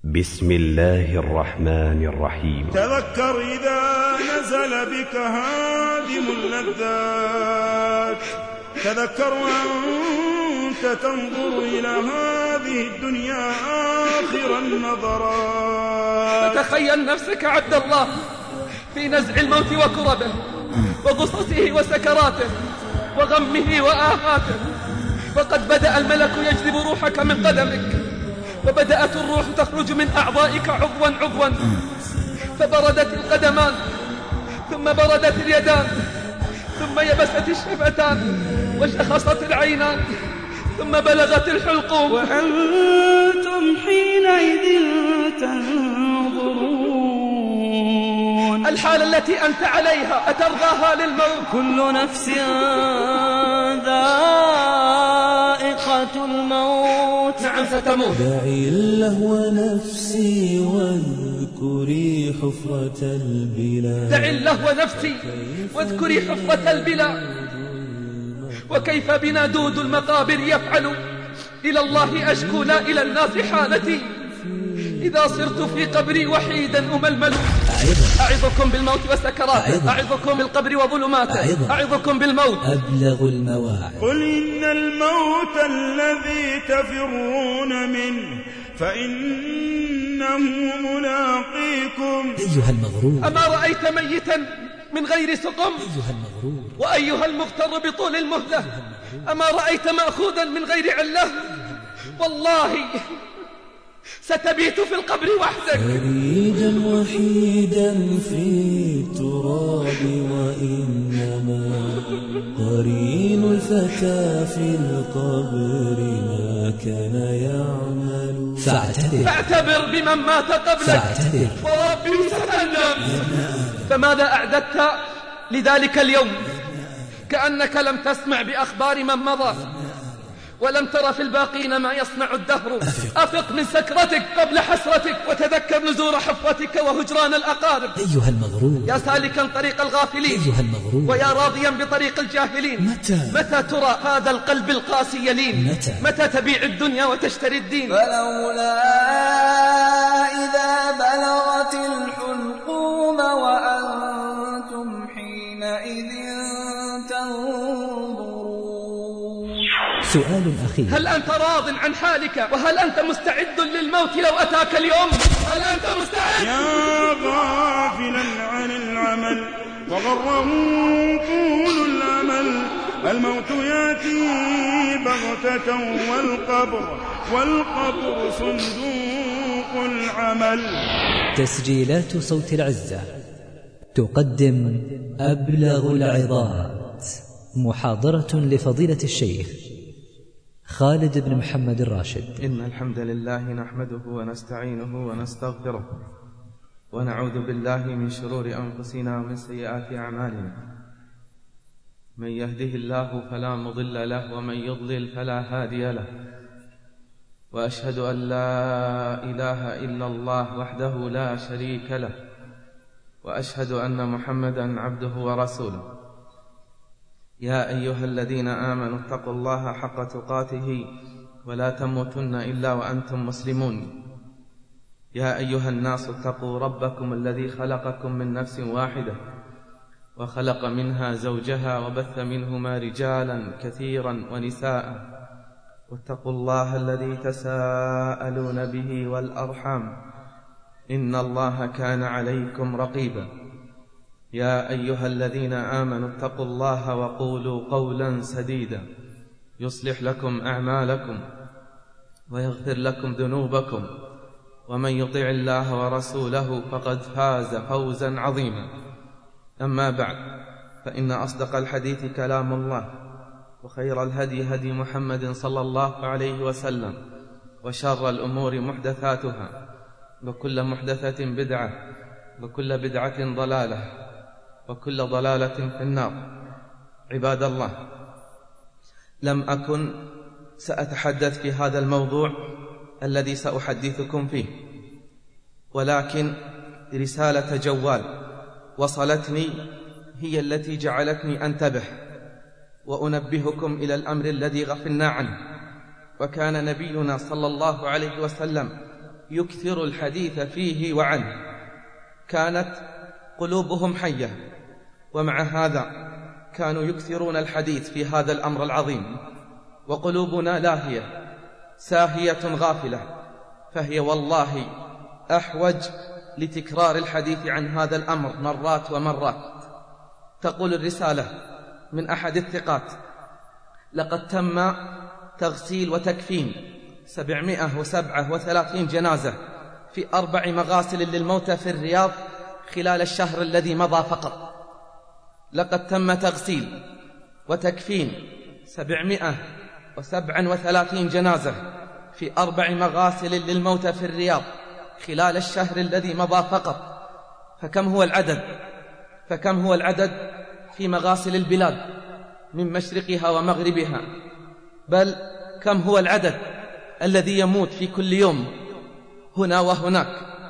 بسم الله الرحمن الرحيم. تذكر إذا نزل بك هادم اللذات، تذكر وأنت تنظر إلى هذه الدنيا آخر النظرات. فتخيل نفسك عبد الله في نزع الموت وكربه وغصصه وسكراته وغمه وآهاته، فقد بدأ الملك يجذب روحك من قدمك، وبدأت الروح تخرج من أعضائك عضوا عضوا، فبردت القدمان ثم بردت اليدان ثم يبست الشفتان وشخصت العينان ثم بلغت الحلقوم، وأنتم حينئذ تنظرون. الحالة التي أنت عليها أترضاها للموت؟ كل نفس ذائقة الموت. نعم ستموت. دعي اللهو نفسي واذكري حفرة البلا. دعي اللهو نفسي واذكري حفرة البلا. وكيف بنا دود المقابر يفعل، إلى الله أشكو لا إلى الناس حالتي، إذا صرت في قبري وحيدا أململ. أعظكم بالموت وسكراته، أعظكم بالقبر وظلماته، أعظكم بالموت أبلغ المواعظ. قل إن الموت الذي تفرون منه فإنه ملاقيكم. أيها المغرور، أما رأيت ميتا من غير سقم؟ أيها المغرور، وأيها المغتر بطول المهلة، أما رأيت مأخوذا من غير علة؟ والله ستبيت في القبر وحدك، فريدا وحيدا في التراب، وإنما قرين الفتى في القبر ما كان يعمل. فاعتبر بمن مات قبلك، وربي ستندم. فماذا أعددت لذلك اليوم؟ كأنك لم تسمع بأخبار من مضى، ولم تر في الباقين ما يصنع الدهر. أفق من سكرتك قبل حسرتك، وتذكر نزور حفرتك وهجران الأقارب. أيها المغرور، يا سالكا طريق الغافلين، أيها المغرور، ويا راضيا بطريق الجاهلين، متى ترى هذا القلب القاسي يلين؟ متى تبيع الدنيا وتشتري الدين؟ فلولا إذا بلغت الحلقوم وأنتم حينئذ تنظرون. سؤال أخير: هل أنت راض عن حالك؟ وهل أنت مستعد للموت لو أتاك اليوم؟ هل أنت مستعد؟ يا غافلا عن العمل وغره طول الأمل، الموت يأتي بغتة والقبر صندوق العمل. تسجيلات صوت العزة تقدم أبلغ العظات، محاضرة لفضيلة الشيخ خالد بن محمد الراشد. إن الحمد لله نحمده ونستعينه ونستغفره، ونعوذ بالله من شرور أنفسنا ومن سيئات أعمالنا. من يهده الله فلا مضل له، ومن يضلل فلا هادي له. وأشهد أن لا إله إلا الله وحده لا شريك له، وأشهد أن محمدا عبده ورسوله. يا أيها الذين آمنوا اتقوا الله حق تقاته ولا تموتن إلا وأنتم مسلمون. يا أيها الناس اتقوا ربكم الذي خلقكم من نفس واحدة، وخلق منها زوجها، وبث منهما رجالا كثيرا ونساء، واتقوا الله الذي تساءلون به والأرحام، إن الله كان عليكم رقيبا. يا أيها الذين آمنوا اتقوا الله وقولوا قولا سديدا يصلح لكم أعمالكم ويغفر لكم ذنوبكم، ومن يطع الله ورسوله فقد فاز فوزا عظيما. أما بعد، فإن أصدق الحديث كلام الله، وخير الهدي هدي محمد صلى الله عليه وسلم، وشر الأمور محدثاتها، وكل محدثة بدعة، وكل بدعة ضلالة، وكل ضلالة في النار. عباد الله، لم أكن سأتحدث في هذا الموضوع الذي سأحدثكم فيه، ولكن رسالة جوال وصلتني هي التي جعلتني أنتبه وأنبهكم إلى الأمر الذي غفلنا عنه. وكان نبينا صلى الله عليه وسلم يكثر الحديث فيه وعنه، كانت قلوبهم حية، ومع هذا كانوا يكثرون الحديث في هذا الأمر العظيم. وقلوبنا لاهية ساهية غافلة، فهي والله أحوج لتكرار الحديث عن هذا الأمر مرات ومرات. تقول الرسالة من أحد الثقات: لقد تم تغسيل وتكفين 737 جنازة في 4 مغاسل للموتى في الرياض خلال الشهر الذي مضى فقط. لقد تم تغسيل وتكفين 737 جنازة في 4 مغاسل للموتى في الرياض خلال الشهر الذي مضى فقط. فكم هو العدد في مغاسل البلاد من مشرقها ومغربها؟ بل كم هو العدد الذي يموت في كل يوم هنا وهناك؟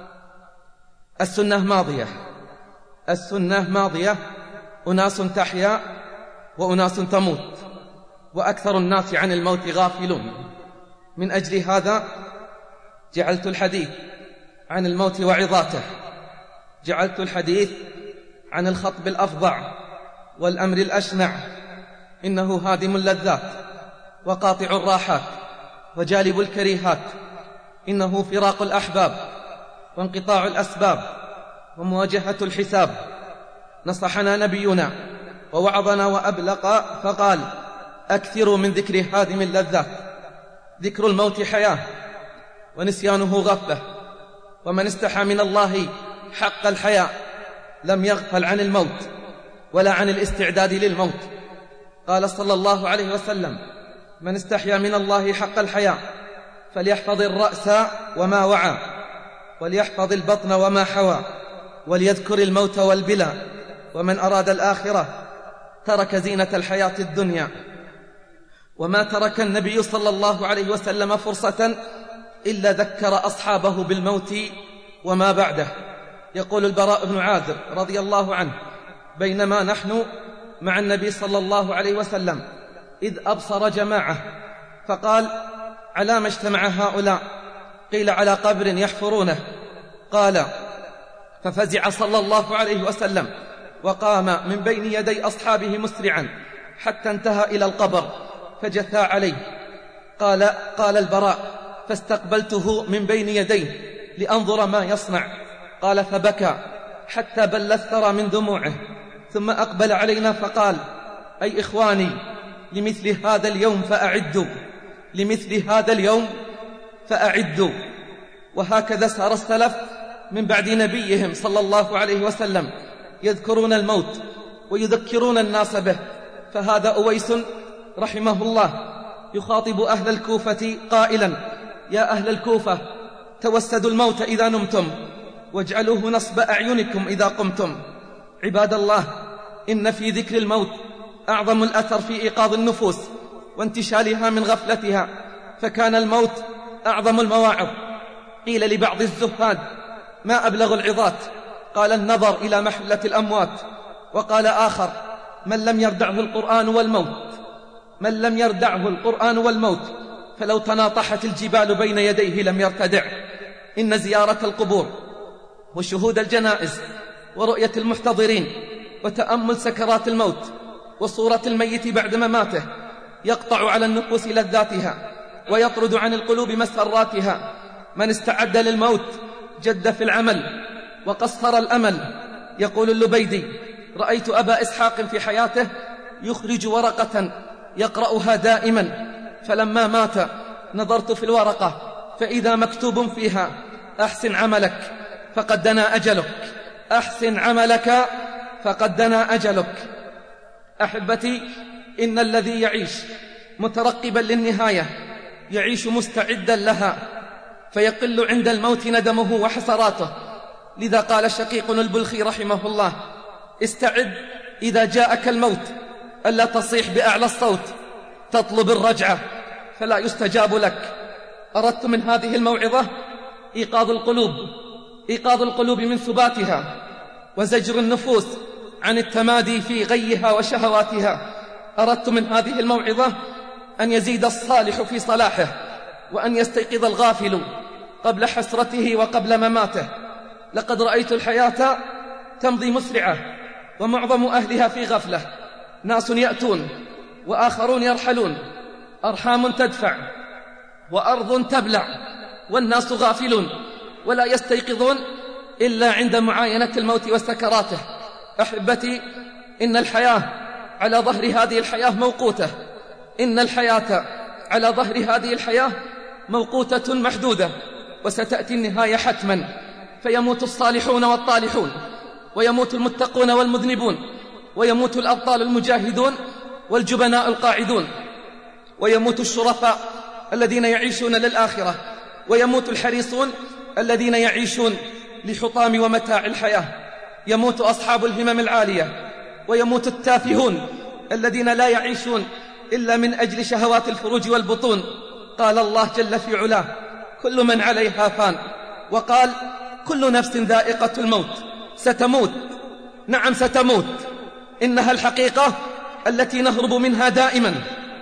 السنة ماضية، أناس تحيا وأناس تموت، وأكثر الناس عن الموت غافلون. من أجل هذا جعلت الحديث عن الموت وعظاته، جعلت الحديث عن الخطب الأفظع والأمر الأشنع، إنه هادم اللذات وقاطع الراحات وجالب الكريهات، إنه فراق الأحباب وانقطاع الأسباب ومواجهة الحساب. نصحنا نبينا ووعظنا وأبلغ فقال: أكثروا من ذكر هادم اللذات. ذكر الموت حياة ونسيانه غفلة، ومن استحى من الله حق الحياء لم يغفل عن الموت ولا عن الاستعداد للموت. قال صلى الله عليه وسلم: من استحيا من الله حق الحياء فليحفظ الرأس وما وعى، وليحفظ البطن وما حوى، وليذكر الموت والبلى. ومن أراد الآخرة ترك زينة الحياة الدنيا. وما ترك النبي صلى الله عليه وسلم فرصة إلا ذكر أصحابه بالموت وما بعده. يقول البراء بن عازب رضي الله عنه: بينما نحن مع النبي صلى الله عليه وسلم إذ أبصر جماعة فقال: على ما اجتمع هؤلاء؟ قيل: على قبر يحفرونه. قال: ففزع صلى الله عليه وسلم وقام من بين يدي أصحابه مسرعا حتى انتهى إلى القبر فجثى عليه. قال البراء: فاستقبلته من بين يديه لأنظر ما يصنع. قال: فبكى حتى بل الثرى من دموعه، ثم أقبل علينا فقال: أي إخواني، لمثل هذا اليوم فأعدوا، لمثل هذا اليوم فأعدوا. وهكذا سار السلف من بعد نبيهم صلى الله عليه وسلم يذكرون الموت ويذكرون الناس به. فهذا أويس رحمه الله يخاطب أهل الكوفة قائلا: يا أهل الكوفة، توسدوا الموت إذا نمتم، واجعلوه نصب أعينكم إذا قمتم. عباد الله، إن في ذكر الموت أعظم الأثر في إيقاظ النفوس وانتشالها من غفلتها، فكان الموت أعظم المواعظ. قيل لبعض الزهاد: ما أبلغ العظات؟ قال: النظر إلى محلة الأموات. وقال آخر: من لم يردعه القرآن والموت، من لم يردعه القرآن والموت فلو تناطحت الجبال بين يديه لم يرتدع. إن زيارة القبور وشهود الجنائز ورؤية المحتضرين وتأمل سكرات الموت وصورة الميت بعد مماته يقطع على النفوس لذاتها ويطرد عن القلوب مسراتها. من استعد للموت جد في العمل وقصر الأمل. يقول اللبيدي: رأيت أبا إسحاق في حياته يخرج ورقة يقرأها دائما، فلما مات نظرت في الورقة فإذا مكتوب فيها: أحسن عملك فقد دنا أجلك، أحسن عملك فقد دنا أجلك. أحبتي، إن الذي يعيش مترقبا للنهاية يعيش مستعدا لها، فيقل عند الموت ندمه وحسراته. لذا قال شقيق البلخي رحمه الله: استعد إذا جاءك الموت ألا تصيح بأعلى الصوت تطلب الرجعة فلا يستجاب لك. أردت من هذه الموعظة إيقاظ القلوب من ثباتها وزجر النفوس عن التمادي في غيها وشهواتها. أردت من هذه الموعظة أن يزيد الصالح في صلاحه، وأن يستيقظ الغافل قبل حسرته وقبل مماته. لقد رأيت الحياة تمضي مسرعة ومعظم أهلها في غفلة، ناس يأتون وآخرون يرحلون، أرحام تدفع وأرض تبلع، والناس غافلون ولا يستيقظون إلا عند معاينة الموت وسكراته. أحبتي، إن الحياة على ظهر هذه الحياة موقوتة، إن الحياة على ظهر هذه الحياة موقوتة محدودة، وستأتي النهاية حتما، فيموت الصالحون والطالحون، ويموت المتقون والمذنبون، ويموت الأبطال المجاهدون والجبناء القاعدون، ويموت الشرفاء الذين يعيشون للآخرة، ويموت الحريصون الذين يعيشون لحطام ومتاع الحياة، يموت أصحاب الهمم العالية، ويموت التافهون الذين لا يعيشون إلا من أجل شهوات الفروج والبطون. قال الله جل في علاه: كل من عليها فان، وقال: كل نفس ذائقة الموت. ستموت، نعم ستموت، إنها الحقيقة التي نهرب منها دائما،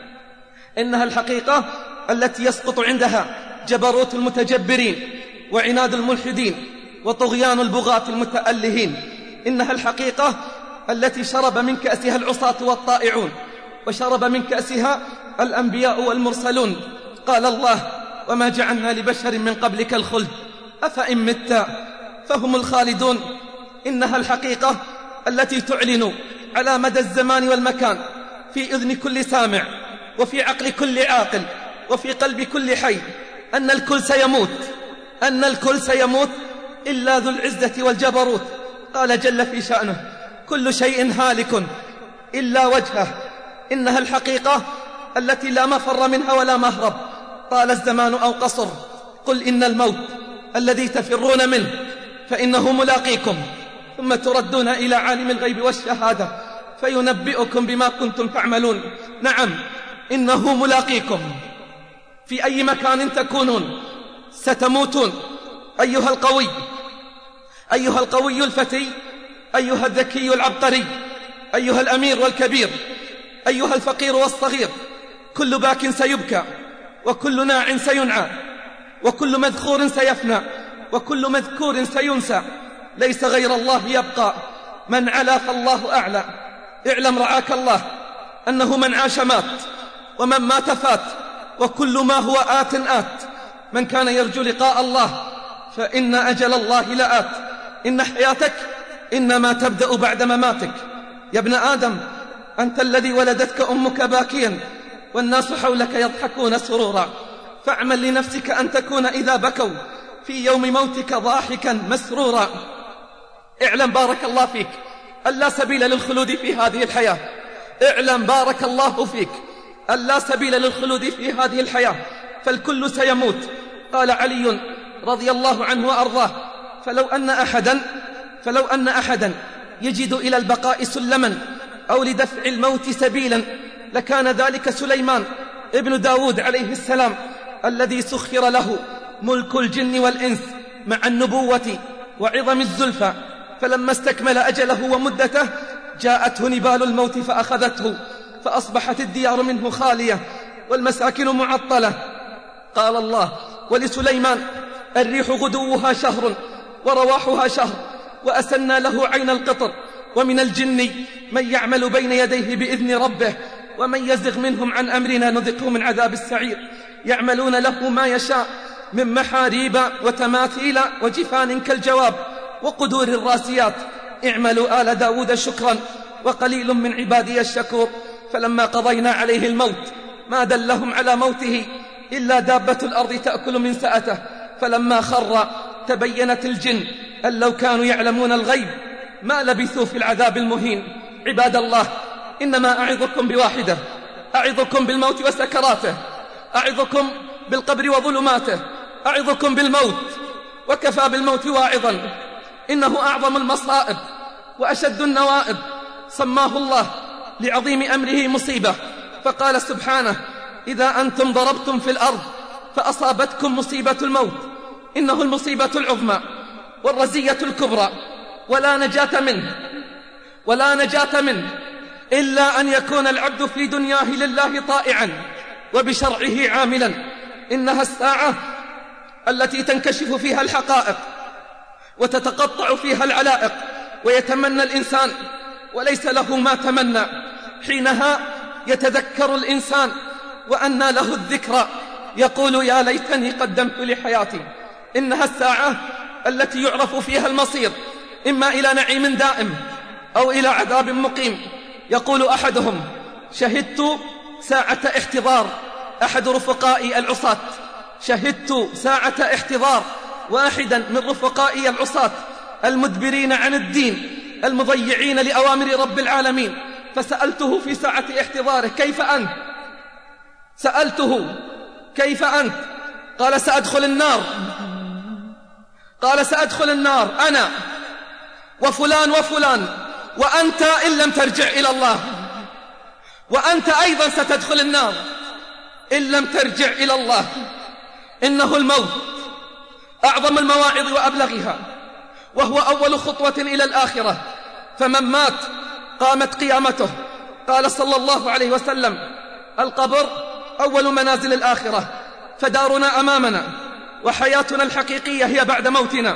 إنها الحقيقة التي يسقط عندها جبروت المتجبرين وعناد الملحدين وطغيان البغاة المتألهين، إنها الحقيقة التي شرب من كأسها العصاة والطائعون، وشرب من كأسها الأنبياء والمرسلون. قال الله: وما جعلنا لبشر من قبلك الخلد أفإن مت فهم الخالدون. إنها الحقيقة التي تعلن على مدى الزمان والمكان في إذن كل سامع، وفي عقل كل عاقل، وفي قلب كل حي، أن الكل سيموت، أن الكل سيموت إلا ذو العزة والجبروت. قال جل في شأنه: كل شيء هالك إلا وجهه. إنها الحقيقة التي لا مفر منها ولا مهرب، طال الزمان أو قصر. قل إن الموت الذي تفرون منه فإنه ملاقيكم، ثم تردون إلى عالم الغيب والشهادة فينبئكم بما كنتم تعملون. نعم، إنه ملاقيكم في أي مكان تكونون، ستموتون. أيها القوي، أيها القوي الفتي، أيها الذكي العبقري، أيها الأمير والكبير، أيها الفقير والصغير، كل باك سيبكى، وكل ناع سينعى، وكل مذخور سيفنى، وكل مذكور سينسى، ليس غير الله يبقى. من علا فالله أعلى. اعلم رعاك الله أنه من عاش مات، ومن مات فات، وكل ما هو آت آت. من كان يرجو لقاء الله فإن أجل الله لآت. إن حياتك إنما تبدأ بعد مماتك. يا ابن آدم، أنت الذي ولدتك أمك باكيا والناس حولك يضحكون سرورا، فاعمل لنفسك أن تكون إذا بكوا في يوم موتك ضاحكا مسرورا. اعلم بارك الله فيك أن لا سبيل للخلود في هذه الحياة. اعلم بارك الله فيك أن لا سبيل للخلود في هذه الحياة، فالكل سيموت. قال علي رضي الله عنه وأرضاه: فلو أن أحدا يجد إلى البقاء سلما أو لدفع الموت سبيلا لكان ذلك سليمان ابن داود عليه السلام، الذي سخر له ملك الجن والإنس مع النبوة وعظم الزلفى، فلما استكمل أجله ومدته جاءته نبال الموت فأخذته، فأصبحت الديار منه خالية والمساكن معطلة. قال الله: ولسليمان الريح غدوها شهر ورواحها شهر، وأسلنا له عين القطر، ومن الجن من يعمل بين يديه بإذن ربه، ومن يزغ منهم عن أمرنا نذقه من عذاب السعير. يعملون له ما يشاء من محاريب وتماثيل وجفان كالجواب وقدور الراسيات. اعملوا آل داود شكرا وقليل من عبادي الشكور. فلما قضينا عليه الموت ما دلهم على موته إلا دابة الأرض تأكل من سأته، فلما خر تبينت الجن أن لو كانوا يعلمون الغيب ما لبثوا في العذاب المهين. عباد الله، إنما أعظكم بواحدة، أعظكم بالموت وسكراته، أعظكم بالقبر وظلماته، أعظكم بالموت، وكفى بالموت واعظا. إنه أعظم المصائب وأشد النوائب. سماه الله لعظيم أمره مصيبة، فقال سبحانه: إذا أنتم ضربتم في الأرض فأصابتكم مصيبة الموت، إنه المصيبة العظمى والرزية الكبرى، ولا نجاة منه إلا أن يكون العبد في دنياه لله طائعا وبشرعه عاملا. إنها الساعة التي تنكشف فيها الحقائق وتتقطع فيها العلائق، ويتمنى الإنسان وليس له ما تمنى. حينها يتذكر الإنسان وأنى له الذكرى، يقول يا ليتني قدمت لحياتي. إنها الساعة التي يعرف فيها المصير، إما إلى نعيم دائم أو إلى عذاب مقيم. يقول أحدهم شهدت ساعة احتضار أحد رفقائي العصاة، شهدت ساعة احتضار واحدا من رفقائي العصاة المدبرين عن الدين المضيعين لأوامر رب العالمين، فسألته في ساعة احتضاره كيف أنت؟ سألته كيف أنت؟ قال سأدخل النار. قال سأدخل النار أنا وفلان وفلان، وأنت إن لم ترجع إلى الله، وأنت أيضا ستدخل النار إن لم ترجع إلى الله. إنه الموت أعظم المواعظ وأبلغها، وهو أول خطوة إلى الآخرة، فمن مات قامت قيامته. قال صلى الله عليه وسلم القبر أول منازل الآخرة، فدارنا أمامنا وحياتنا الحقيقية هي بعد موتنا.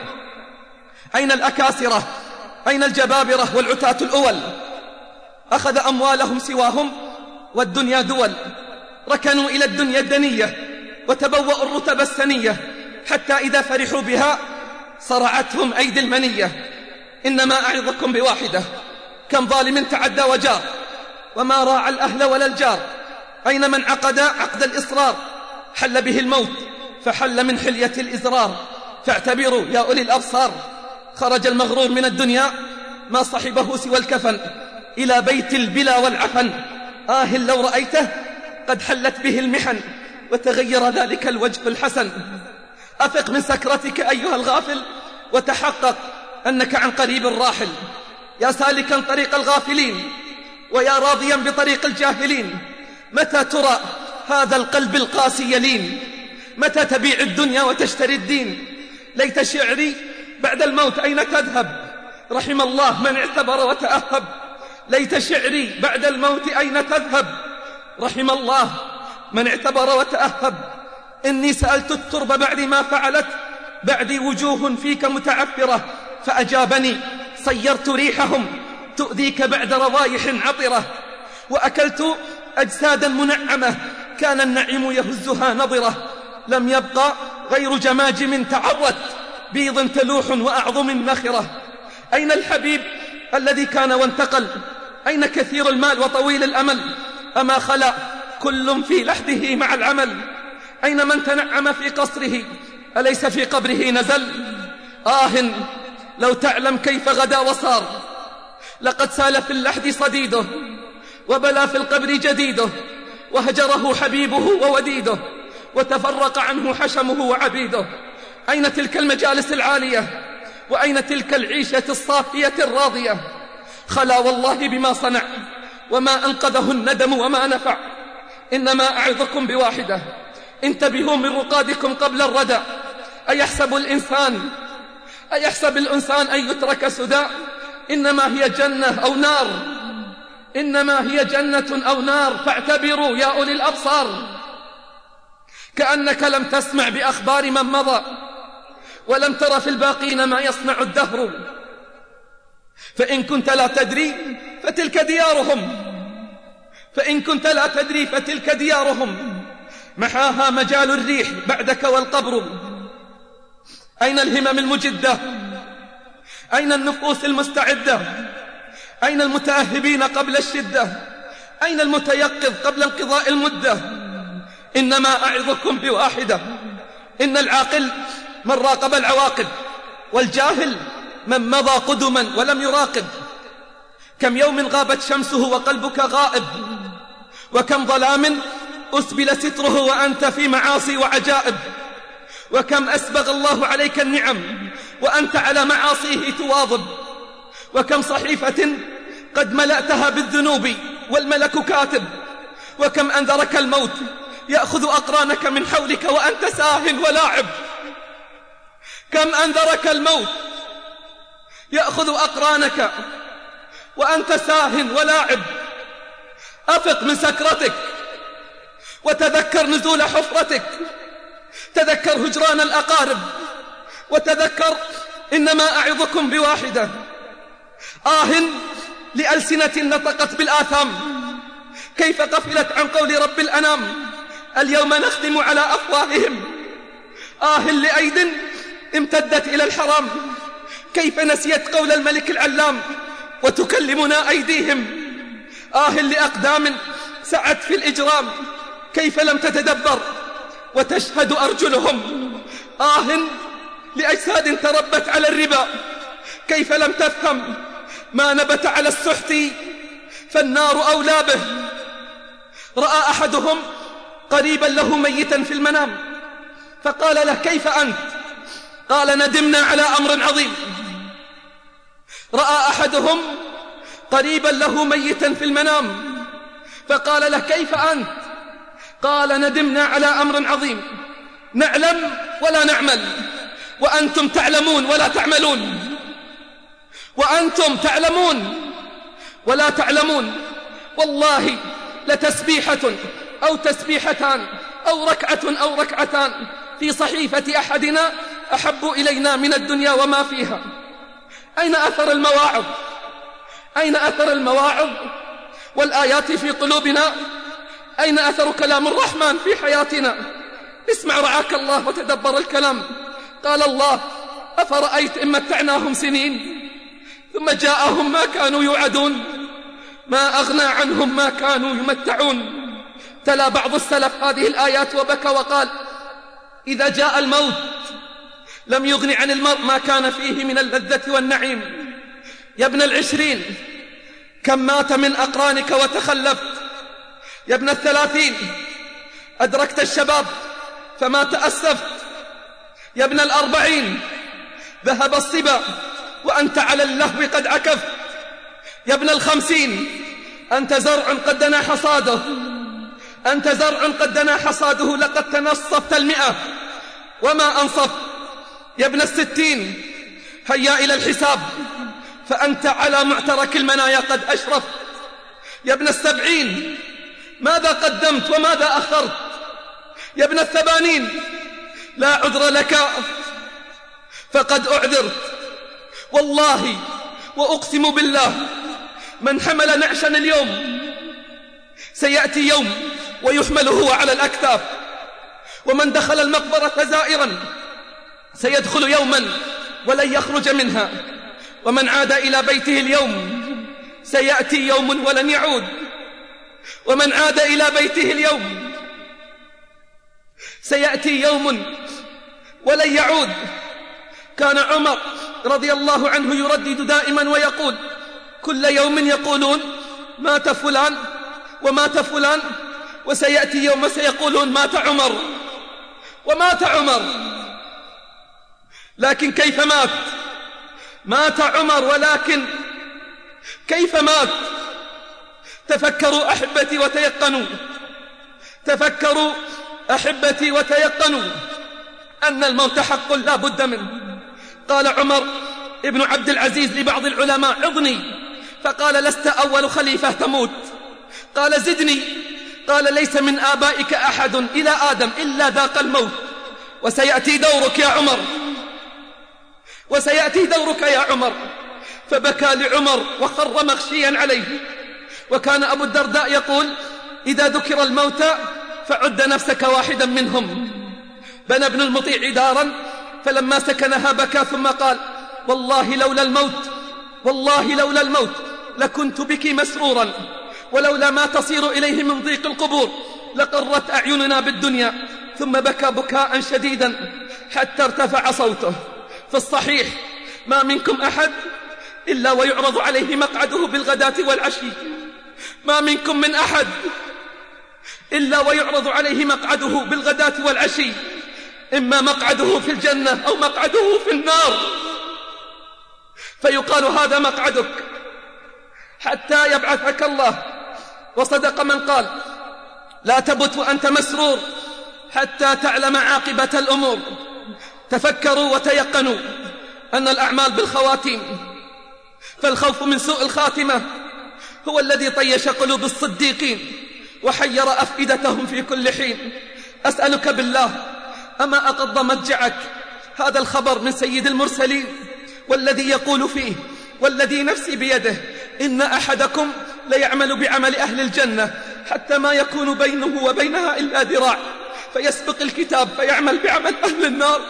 أين الأكاسرة؟ أين الجبابرة والعتاة الأول؟ أخذ أموالهم سواهم والدنيا دول، ركنوا إلى الدنيا الدنية وتبوأوا الرتب السنية، حتى إذا فرحوا بها صرعتهم أيدي المنية. إنما أعظكم بواحدة، كم ظالم تعدى وجار وما راعى الأهل ولا الجار. أين من عقد عقد الإصرار؟ حل به الموت فحل من حلية الإزرار. فاعتبروا يا أولي الأبصار، خرج المغرور من الدنيا ما صحبه سوى الكفن إلى بيت البلا والعفن. لو رأيته قد حلت به المحن وتغير ذلك الوجه الحسن. أفق من سكرتك أيها الغافل وتحقق أنك عن قريب راحل. يا سالكا طريق الغافلين ويا راضيا بطريق الجاهلين، متى ترى هذا القلب القاسي يلين؟ متى تبيع الدنيا وتشتري الدين؟ ليت شعري بعد الموت أين تذهب؟ رحم الله من اعتبر وتأهب. ليت شعري بعد الموت أين تذهب؟ رحم الله من اعتبر وتأهب. إني سألت الترب بعد ما فعلت، بعدي وجوه فيك متعفرة، فأجابني صيرت ريحهم تؤذيك بعد رضايح عطرة. وأكلت أجسادا منعمة كان النعيم يهزها نظرة، لم يبقى غير جماجم تعرت بيض تلوح وأعظم نخرة. أين الحبيب الذي كان وانتقل؟ أين كثير المال وطويل الأمل؟ أما خلا كل في لحده مع العمل؟ أين من تنعم في قصره أليس في قبره نزل؟ لو تعلم كيف غدا وصار، لقد سال في اللحد صديده وبلى في القبر جديده، وهجره حبيبه ووديده وتفرق عنه حشمه وعبيده. أين تلك المجالس العالية؟ وأين تلك العيشة الصافية الراضية؟ خلا والله بما صنع وما أنقذه الندم وما نفع. إنما أعظكم بواحدة، انتبهوا من رقادكم قبل الردى. أيحسب الإنسان أن يترك سدى؟ إنما هي جنة أو نار، إنما هي جنة أو نار. فاعتبروا يا أولي الأبصار، كأنك لم تسمع بأخبار من مضى ولم تر في الباقين ما يصنع الدهر. فإن كنت لا تدري فتلك ديارهم، فإن كنت لا تدري فتلك ديارهم، محاها مجال الريح بعدك والقبر. أين الهمم المجدة؟ أين النفوس المستعدة؟ أين المتأهبين قبل الشدة؟ أين المتيقظ قبل انقضاء المدة؟ إنما أعظكم بواحدة، إن العاقل من راقب العواقب، والجاهل من مضى قدما ولم يراقب. كم يوم غابت شمسه وقلبك غائب، وكم ظلام أسبل ستره وأنت في معاصي وعجائب. وكم أسبغ الله عليك النعم وأنت على معاصيه تواظب. وكم صحيفة قد ملأتها بالذنوب والملك كاتب. وكم أنذرك الموت يأخذ أقرانك من حولك وأنت ساه ولاعب. كم أنذرك الموت يأخذ أقرانك وأنت ساه ولاعب. أفق من سكرتك وتذكر نزول حفرتك. تذكر هجران الأقارب، وتذكر إنما أعظكم بواحدة. لألسنة نطقت بالآثام، كيف غفلت عن قول رب الأنام اليوم نختم على أفواههم. لأيد امتدت إلى الحرام، كيف نسيت قول الملك العلام وتكلمنا أيديهم. لأقدام سعت في الإجرام، كيف لم تتدبر وتشهد أرجلهم. لأجساد تربت على الربا، كيف لم تفهم ما نبت على السحت فالنار أولى به. رأى أحدهم قريبا له ميتا في المنام، فقال له كيف أنت؟ قال ندمنا على أمر عظيم. رأى أحدهم قريبا له ميتا في المنام، فقال له كيف أنت؟ قال ندمنا على أمر عظيم، نعلم ولا نعمل، وأنتم تعلمون ولا تعملون، وأنتم تعلمون ولا تعلمون. والله لتسبيحة أو تسبيحتان أو ركعة أو ركعتان في صحيفة أحدنا أحب إلينا من الدنيا وما فيها. أين أثر المواعظ؟ أين أثر المواعظ والآيات في قلوبنا؟ أين أثر كلام الرحمن في حياتنا؟ اسمع رعاك الله وتدبر الكلام. قال الله أفرأيت إن متعناهم سنين ثم جاءهم ما كانوا يوعدون ما أغنى عنهم ما كانوا يمتعون. تلا بعض السلف هذه الآيات وبكى وقال إذا جاء الموت لم يغن عن المرء ما كان فيه من اللذة والنعيم. يا ابن 20 كم مات من أقرانك وتخلفت. يا ابن 30 أدركت الشباب فما تأسفت. يا ابن 40 ذهب الصبا وأنت على اللهو قد عكفت. يا ابن 50 أنت زرع قد دنا حصاده، أنت زرع قد دنا حصاده لقد تنصفت 100 وما أنصف. يا ابن 60 هيا إلى الحساب فأنت على معترك المنايا قد أشرفت. يا ابن 70 ماذا قدمت وماذا أخرت. يا ابن 80 لا عذر لك فقد أعذرت. والله وأقسم بالله من حمل نعشا اليوم سيأتي يوم ويحمل هو على الأكتاف، ومن دخل المقبرة زائرا سيدخل يوما ولن يخرج منها، ومن عاد إلى بيته اليوم سيأتي يوم ولن يعود، ومن عاد إلى بيته اليوم سيأتي يوم ولن يعود. كان عمر رضي الله عنه يردد دائما ويقول كل يوم يقولون مات فلان ومات فلان، وسيأتي يوم سيقولون مات عمر ومات عمر. لكن كيف مات؟ مات عمر، ولكن كيف مات؟ تفكروا أحبتي وتيقنوا، تفكروا أحبتي وتيقنوا أن الموت حق لا بد منه. قال عمر ابن عبد العزيز لبعض العلماء عظني، فقال لست أول خليفة تموت. قال زدني، قال ليس من آبائك أحد إلى آدم إلا ذاق الموت، وسيأتي دورك يا عمر، وسيأتي دورك يا عمر. فبكى لعمر وخر مغشيا عليه. وكان أبو الدرداء يقول إذا ذكر الموت فعد نفسك واحدا منهم. بنى ابن المطيع دارا فلما سكنها بكى ثم قال والله لولا الموت، والله لولا الموت لكنت بك مسرورا، ولولا ما تصير إليه من ضيق القبور لقرت أعيننا بالدنيا. ثم بكى بكاء شديدا حتى ارتفع صوته. في الصحيح ما منكم أحد إلا ويعرض عليه مقعده بالغداة والعشي، ما منكم من أحد إلا ويعرض عليه مقعده بالغداة والعشي، إما مقعده في الجنة أو مقعده في النار، فيقال هذا مقعدك حتى يبعثك الله. وصدق من قال لا تبت وأنت مسرور حتى تعلم عاقبة الأمور. تفكروا وتيقنوا أن الأعمال بالخواتيم، فالخوف من سوء الخاتمة هو الذي طيش قلوب الصديقين وحير أفئدتهم في كل حين. أسألك بالله أما أقض مضجعك هذا الخبر من سيد المرسلين، والذي يقول فيه والذي نفسي بيده إن أحدكم ليعمل بعمل أهل الجنة حتى ما يكون بينه وبينها إلا ذراع، فيسبق الكتاب فيعمل بعمل أهل النار،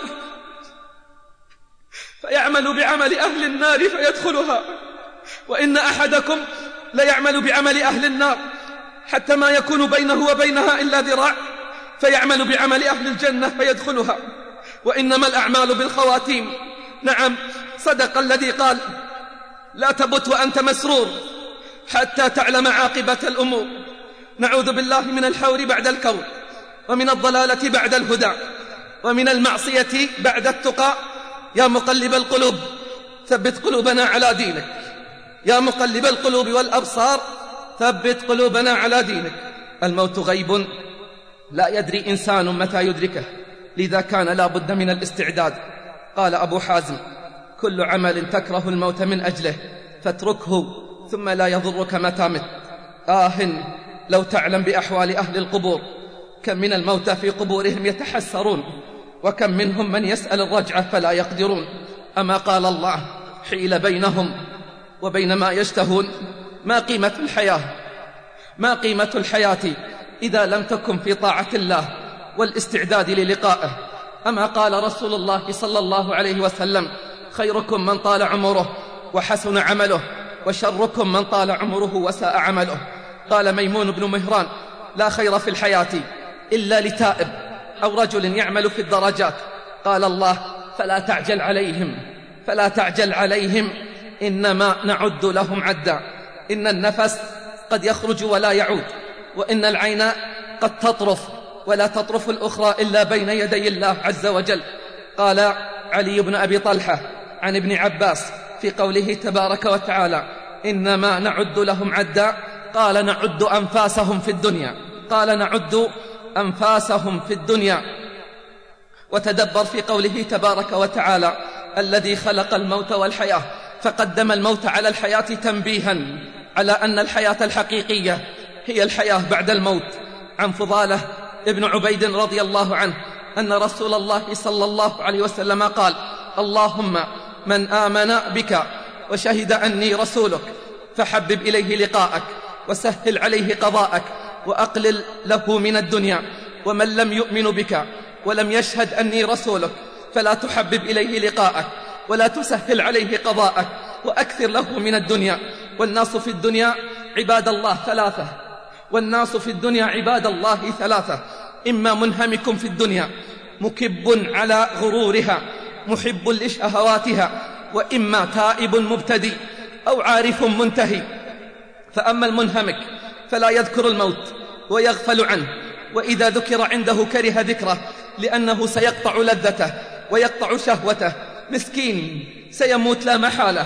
فيعمل بعمل أهل النار فيدخلها. وإن أحدكم ليعمل بعمل أهل النار حتى ما يكون بينه وبينها إلا ذراع، فيعمل بعمل أهل الجنة فيدخلها. وإنما الأعمال بالخواتيم. نعم، صدق الذي قال: لا تبت وأنت مسرور حتى تعلم عاقبة الأمور. نعوذ بالله من الحور بعد الكون، ومن الضلالة بعد الهدى، ومن المعصية بعد التقى. يا مقلب القلوب ثبت قلوبنا على دينك، يا مقلب القلوب والأبصار ثبت قلوبنا على دينك. الموت غيب لا يدري إنسان متى يدركه، لذا كان لا بد من الاستعداد. قال أبو حازم: كل عمل تكره الموت من أجله فاتركه ثم لا يضرك متى مت. لو تعلم بأحوال أهل القبور، كم من الموتى في قبورهم يتحسرون، وكم منهم من يسأل الرجعة فلا يقدرون. أما قال الله: حيل بينهم وبين ما يشتهون. ما قيمة الحياة؟ ما قيمة الحياة إذا لم تكن في طاعة الله والاستعداد للقائه؟ أما قال رسول الله صلى الله عليه وسلم: خيركم من طال عمره وحسن عمله، وشركم من طال عمره وساء عمله. قال ميمون بن مهران: لا خير في الحياة إلا لتائب أو رجل يعمل في الدرجات. قال الله: فلا تعجل عليهم، فلا تعجل عليهم، إنما نعد لهم عدا. إن النفس قد يخرج ولا يعود، وإن العين قد تطرف ولا تطرف الأخرى إلا بين يدي الله عز وجل. قال علي بن أبي طلحة عن ابن عباس في قوله تبارك وتعالى: إنما نعد لهم عدا، قال: نعد أنفاسهم في الدنيا، قال: نعد أنفاسهم في الدنيا. وتدبر في قوله تبارك وتعالى: الذي خلق الموت والحياة، فقدم الموت على الحياة تنبيها على أن الحياة الحقيقية هي الحياة بعد الموت. عن فضالة ابن عبيد رضي الله عنه أن رسول الله صلى الله عليه وسلم قال: اللهم من آمن بك وشهد أني رسولك فحبب إليه لقاءك وسهل عليه قضاءك وأقلل له من الدنيا، ومن لم يؤمن بك ولم يشهد أني رسولك فلا تحبب إليه لقاءك ولا تسهل عليه قضاءك وأكثر له من الدنيا. والناس في الدنيا عباد الله ثلاثة، والناس في الدنيا عباد الله ثلاثة: إما منهمك في الدنيا مكب على غرورها محب لشهواتها، وإما تائب مبتدي أو عارف منتهي. فأما المنهمك فلا يذكر الموت ويغفل عنه، وإذا ذكر عنده كره ذكره لأنه سيقطع لذته ويقطع شهوته. مسكين سيموت لا محالة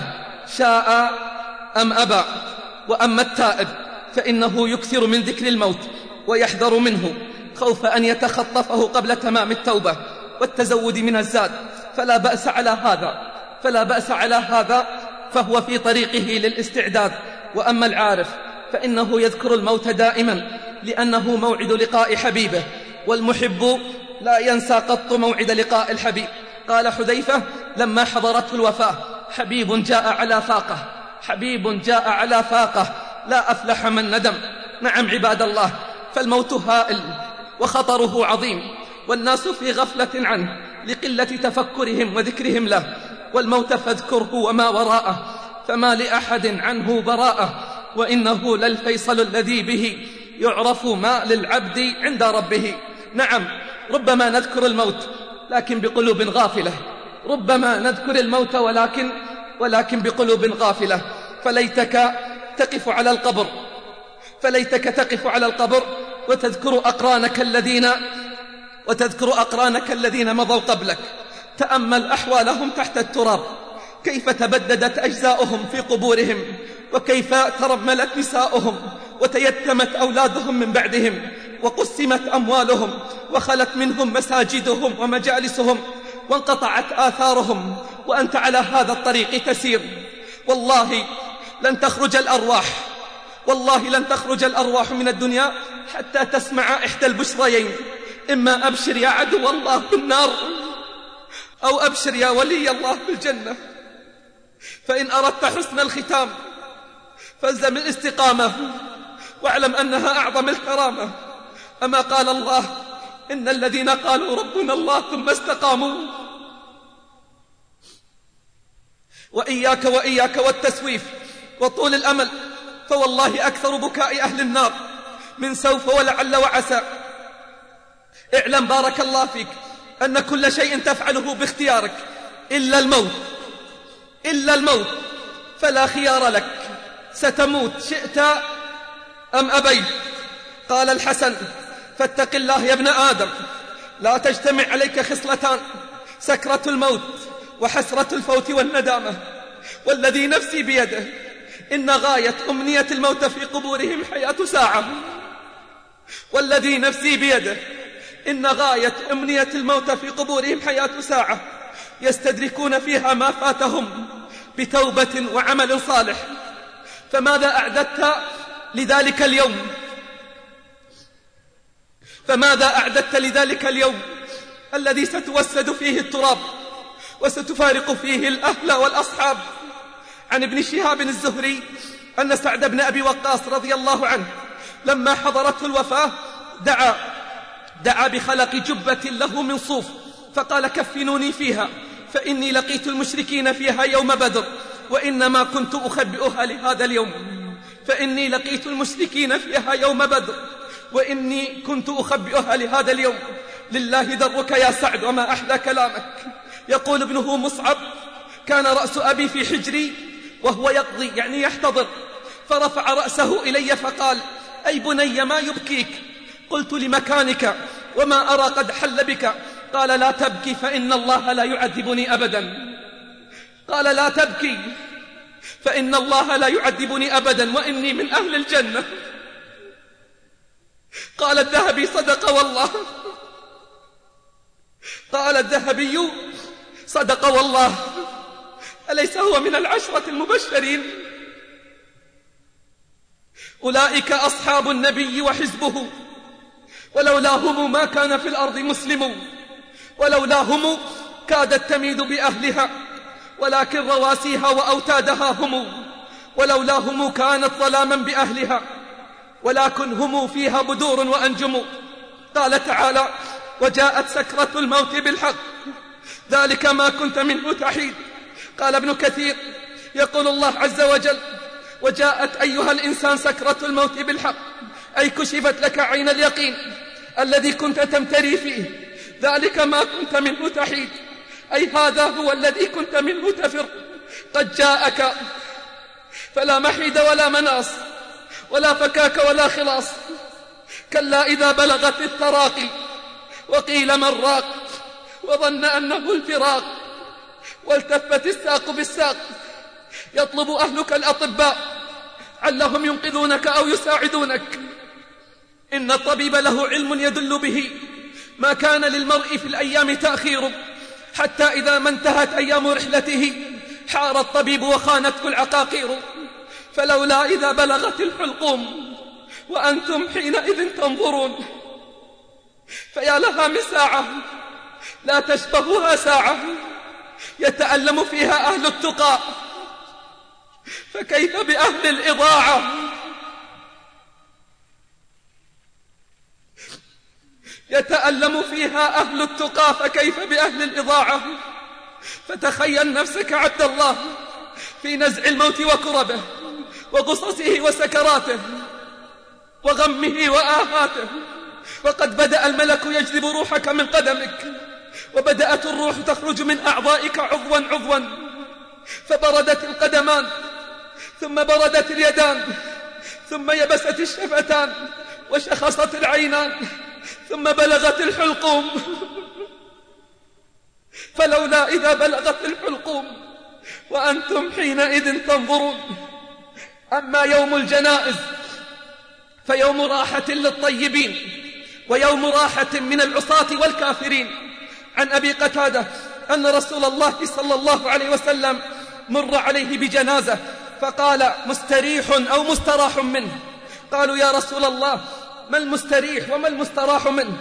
شاء أم أبى. وأما التائب فإنه يكثر من ذكر الموت ويحذر منه خوف أن يتخطفه قبل تمام التوبة والتزود من الزاد، فلا بأس على هذا، فلا بأس على هذا، فهو في طريقه للاستعداد. وأما العارف فإنه يذكر الموت دائما لأنه موعد لقاء حبيبه، والمحب لا ينسى قط موعد لقاء الحبيب. قال حذيفة لما حضرته الوفاة: حبيب جاء على فاقة، حبيب جاء على فاقة، لا أفلح من ندم. نعم عباد الله، فالموت هائل وخطره عظيم، والناس في غفلة عنه لقلة تفكرهم وذكرهم له. والموت فاذكره وما وراءه، فما لأحد عنه براءة، وإنه للفيصل الذي به يعرف ما للعبد عند ربه. نعم، ربما نذكر الموت لكن بقلوب غافلة، ربما نذكر الموت ولكن بقلوب غافلة. فليتك تقف على القبر، فليتك تقف على القبر وتذكر أقرانك الذين مضوا قبلك. تأمل أحوالهم تحت التراب، كيف تبددت أجزاؤهم في قبورهم، وكيف ترملت نساؤهم وتيتمت أولادهم من بعدهم، وقسمت أموالهم، وخلت منهم مساجدهم ومجالسهم، وانقطعت آثارهم، وأنت على هذا الطريق تسير. والله لن تخرج الأرواح، والله لن تخرج الأرواح من الدنيا حتى تسمع إحدى البشريين، إما أبشر يا عدو الله بالنار أو أبشر يا ولي الله بالجنة. فإن أردت حسن الختام فالزم الاستقامة واعلم أنها أعظم الكرامة. أما قال الله إن الذين قالوا ربنا الله ثم استقاموا. وإياك والتسويف وطول الأمل، فوالله أكثر بكاء أهل النار من سوف ولعل وعسى. اعلم بارك الله فيك أن كل شيء تفعله باختيارك إلا الموت، فلا خيار لك، ستموت شئت أم أبيت. قال الحسن فاتق الله يا ابن آدم، لا تجتمع عليك خصلتان، سكرة الموت وحسرة الفوت والندامة. والذي نفسي بيده إن غاية أمنية الموت في قبورهم حياة ساعة. والذي نفسي بيده إن غاية أمنية الموت في قبورهم حياة ساعة يستدركون فيها ما فاتهم بتوبة وعمل صالح. فماذا أعددت لذلك اليوم؟ فماذا أعددت لذلك اليوم الذي ستوسد فيه التراب وستفارق فيه الأهل والأصحاب؟ عن ابن شهاب الزهري أن سعد بن أبي وقاص رضي الله عنه لما حضرته الوفاة دعا بخلق جبة له من صوف فقال كفنوني فيها فإني لقيت المشركين فيها يوم بدر وإنما كنت أخبئها لهذا اليوم. فإني لقيت المشركين فيها يوم بدر وإني كنت أخبئها لهذا اليوم. لله درك يا سعد وما أحلى كلامك. يقول ابنه مصعب كان رأس أبي في حجري وهو يقضي يعني يحتضر، فرفع رأسه إلي فقال أي بني ما يبكيك؟ قلت لمكانك وما أرى قد حل بك. قال لا تبكي فإن الله لا يعذبني أبدا. قال لا تبكي فإن الله لا يعذبني أبدا وإني من أهل الجنة. قال الذهبي صدق والله. قال الذهبي صدق والله. أليس هو من العشرة المبشرين؟ أولئك أصحاب النبي وحزبه ولولاهم ما كان في الأرض مسلم، ولولاهم كادت تميد بأهلها ولكن رواسيها وأوتادها هم، ولولاهم كانت ظلاما بأهلها ولكن هم فيها بدور وأنجم. قال تعالى وجاءت سكرة الموت بالحق ذلك ما كنت منه تحيد. قال ابن كثير يقول الله عز وجل وجاءت أيها الإنسان سكرة الموت بالحق، أي كشفت لك عين اليقين الذي كنت تمتري فيه، ذلك ما كنت منه تحيد، أي هذا هو الذي كنت منه تفر. قد جاءك فلا محيد ولا مناص ولا فكاك ولا خلاص. كلا إذا بلغت التراقي وقيل من راق وظن أنه الفراق والتفت الساق بالساق. يطلب أهلك الأطباء علهم ينقذونك أو يساعدونك. إن الطبيب له علم يدل به ما كان للمرء في الأيام تأخير، حتى إذا ما انتهت أيام رحلته حار الطبيب وخانته العقاقير. فلولا إذا بلغت الحلقوم وأنتم حينئذ تنظرون. فيا لها من ساعة لا تشبهها ساعة يتألم فيها أهل التقى، فكيف بأهل الإضاعة؟ يتألم فيها أهل التقى فكيف بأهل الإضاعة؟ فتخيل نفسك عبد الله في نزع الموت وكربه وغصصه وسكراته وغمه وآهاته، وقد بدأ الملك يجذب روحك من قدمك، وبدأت الروح تخرج من أعضائك عضوا عضوا، فبردت القدمان ثم بردت اليدان ثم يبست الشفتان وشخصت العينان ثم بلغت الحلقوم. فلولا إذا بلغت الحلقوم وأنتم حينئذ تنظرون. أما يوم الجنائز فيوم راحة للطيبين ويوم راحة من العصاة والكافرين. عن أبي قتادة أن رسول الله صلى الله عليه وسلم مر عليه بجنازة فقال مستريح أو مستراح منه. قالوا يا رسول الله ما المستريح وما المستراح منه؟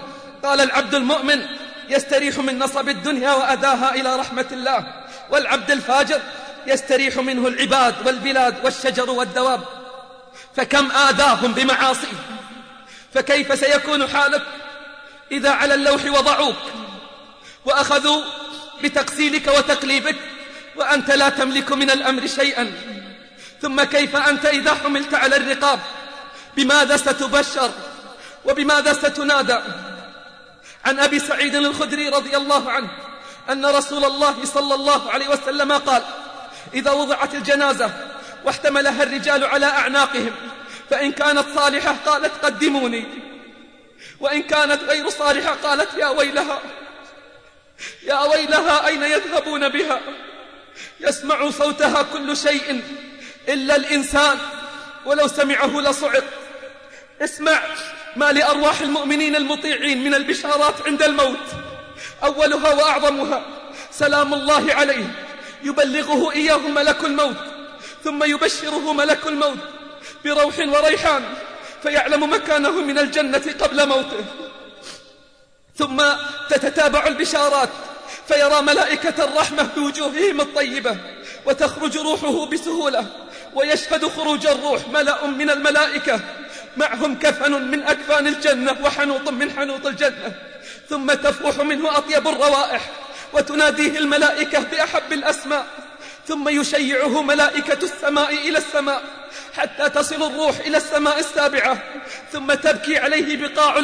قال العبد المؤمن يستريح من نصب الدنيا وأداها إلى رحمة الله، والعبد الفاجر يستريح منه العباد والبلاد والشجر والدواب، فكم آذاهم بمعاصيه. فكيف سيكون حالك إذا على اللوح وضعوك وأخذوا بتقسيلك وتقليبك وأنت لا تملك من الأمر شيئا؟ ثم كيف أنت إذا حملت على الرقاب؟ بماذا ستبشر وبماذا ستنادى؟ عن أبي سعيد الخدري رضي الله عنه أن رسول الله صلى الله عليه وسلم قال: إذا وضعت الجنازة واحتملها الرجال على أعناقهم، فإن كانت صالحة قالت قدموني، وإن كانت غير صالحة قالت يا ويلها يا ويلها أين يذهبون بها؟ يسمع صوتها كل شيء إلا الإنسان، ولو سمعه لصعق. اسمع ما لأرواح المؤمنين المطيعين من البشارات عند الموت. أولها وأعظمها سلام الله عليه، يبلغه إياه ملك الموت، ثم يبشره ملك الموت بروح وريحان، فيعلم مكانه من الجنة قبل موته. ثم تتتابع البشارات، فيرى ملائكة الرحمة بوجوههم الطيبة، وتخرج روحه بسهولة، ويشهد خروج الروح ملأ من الملائكة معهم كفن من أكفان الجنة وحنوط من حنوط الجنة، ثم تفوح منه أطيب الروائح، وتناديه الملائكة بأحب الأسماء، ثم يشيعه ملائكة السماء إلى السماء حتى تصل الروح إلى السماء السابعة، ثم تبكي عليه بقاع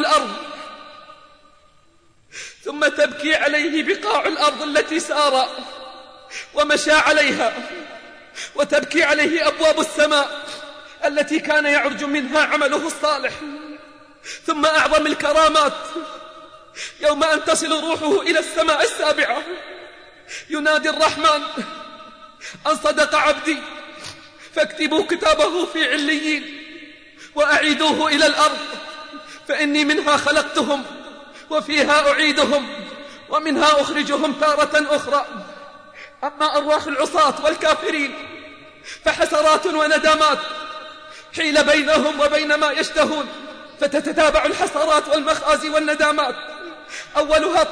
الأرض التي سار ومشى عليها، وتبكي عليه أبواب السماء التي كان يعرج منها عمله الصالح. ثم أعظم الكرامات يوم أن تصل روحه إلى السماء السابعة، ينادي الرحمن أن صدق عبدي، فاكتبوا كتابه في عليين وأعيدوه إلى الأرض، فإني منها خلقتهم وفيها أعيدهم ومنها أخرجهم تارة أخرى. أما أرواح العصاة والكافرين فحسرات وندامات حيل بينهم وبين ما يشتهون، فتتتابع الحسرات والمخازي والندامات. أولها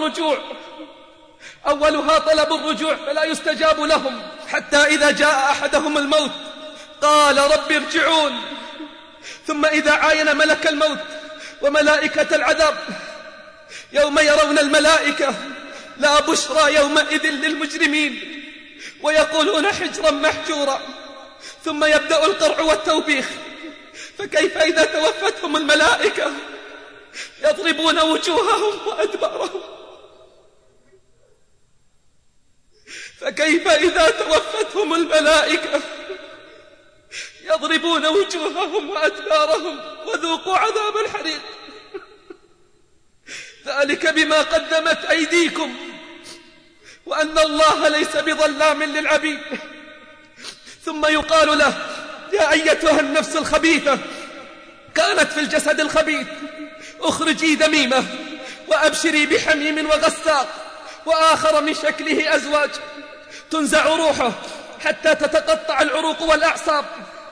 طلب الرجوع فلا يستجاب لهم، حتى إذا جاء أحدهم الموت قال رب ارجعون. ثم إذا عاين ملك الموت وملائكة العذاب يوم يرون الملائكة لا بشرى يومئذ للمجرمين، ويقولون حجرا محجورا. ثم يبدأ القرع والتوبيخ، فكيف إذا توفتهم الملائكة يضربون وجوههم وأدبارهم؟ فكيف إذا توفتهم الملائكة يضربون وجوههم وأدبارهم؟ وذوقوا عذاب الحريق، ذلك بما قدمت أيديكم وأن الله ليس بظلام للعبيد. ثم يقال له يا أيتها النفس الخبيثة كانت في الجسد الخبيث، اخرجي ذميمة وأبشري بحميم وغساق وآخر من شكله أزواج، تنزع روحه حتى تتقطع العروق والأعصاب،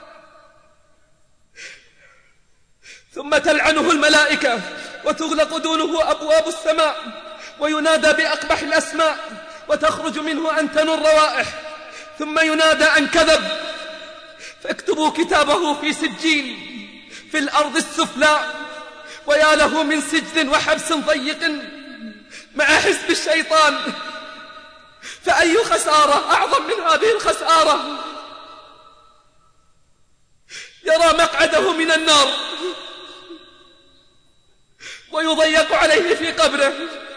ثم تلعنه الملائكة وتغلق دونه أبواب السماء، وينادى بأقبح الأسماء وتخرج منه أنتن الروائح، ثم ينادى أن كذب، فاكتبوا كتابه في سجين في الأرض السفلى. ويا له من سجن وحبس ضيق مع حزب الشيطان، فأي خسارة أعظم من هذه الخسارة؟ يرى مقعده من النار ويضيق عليه في قبره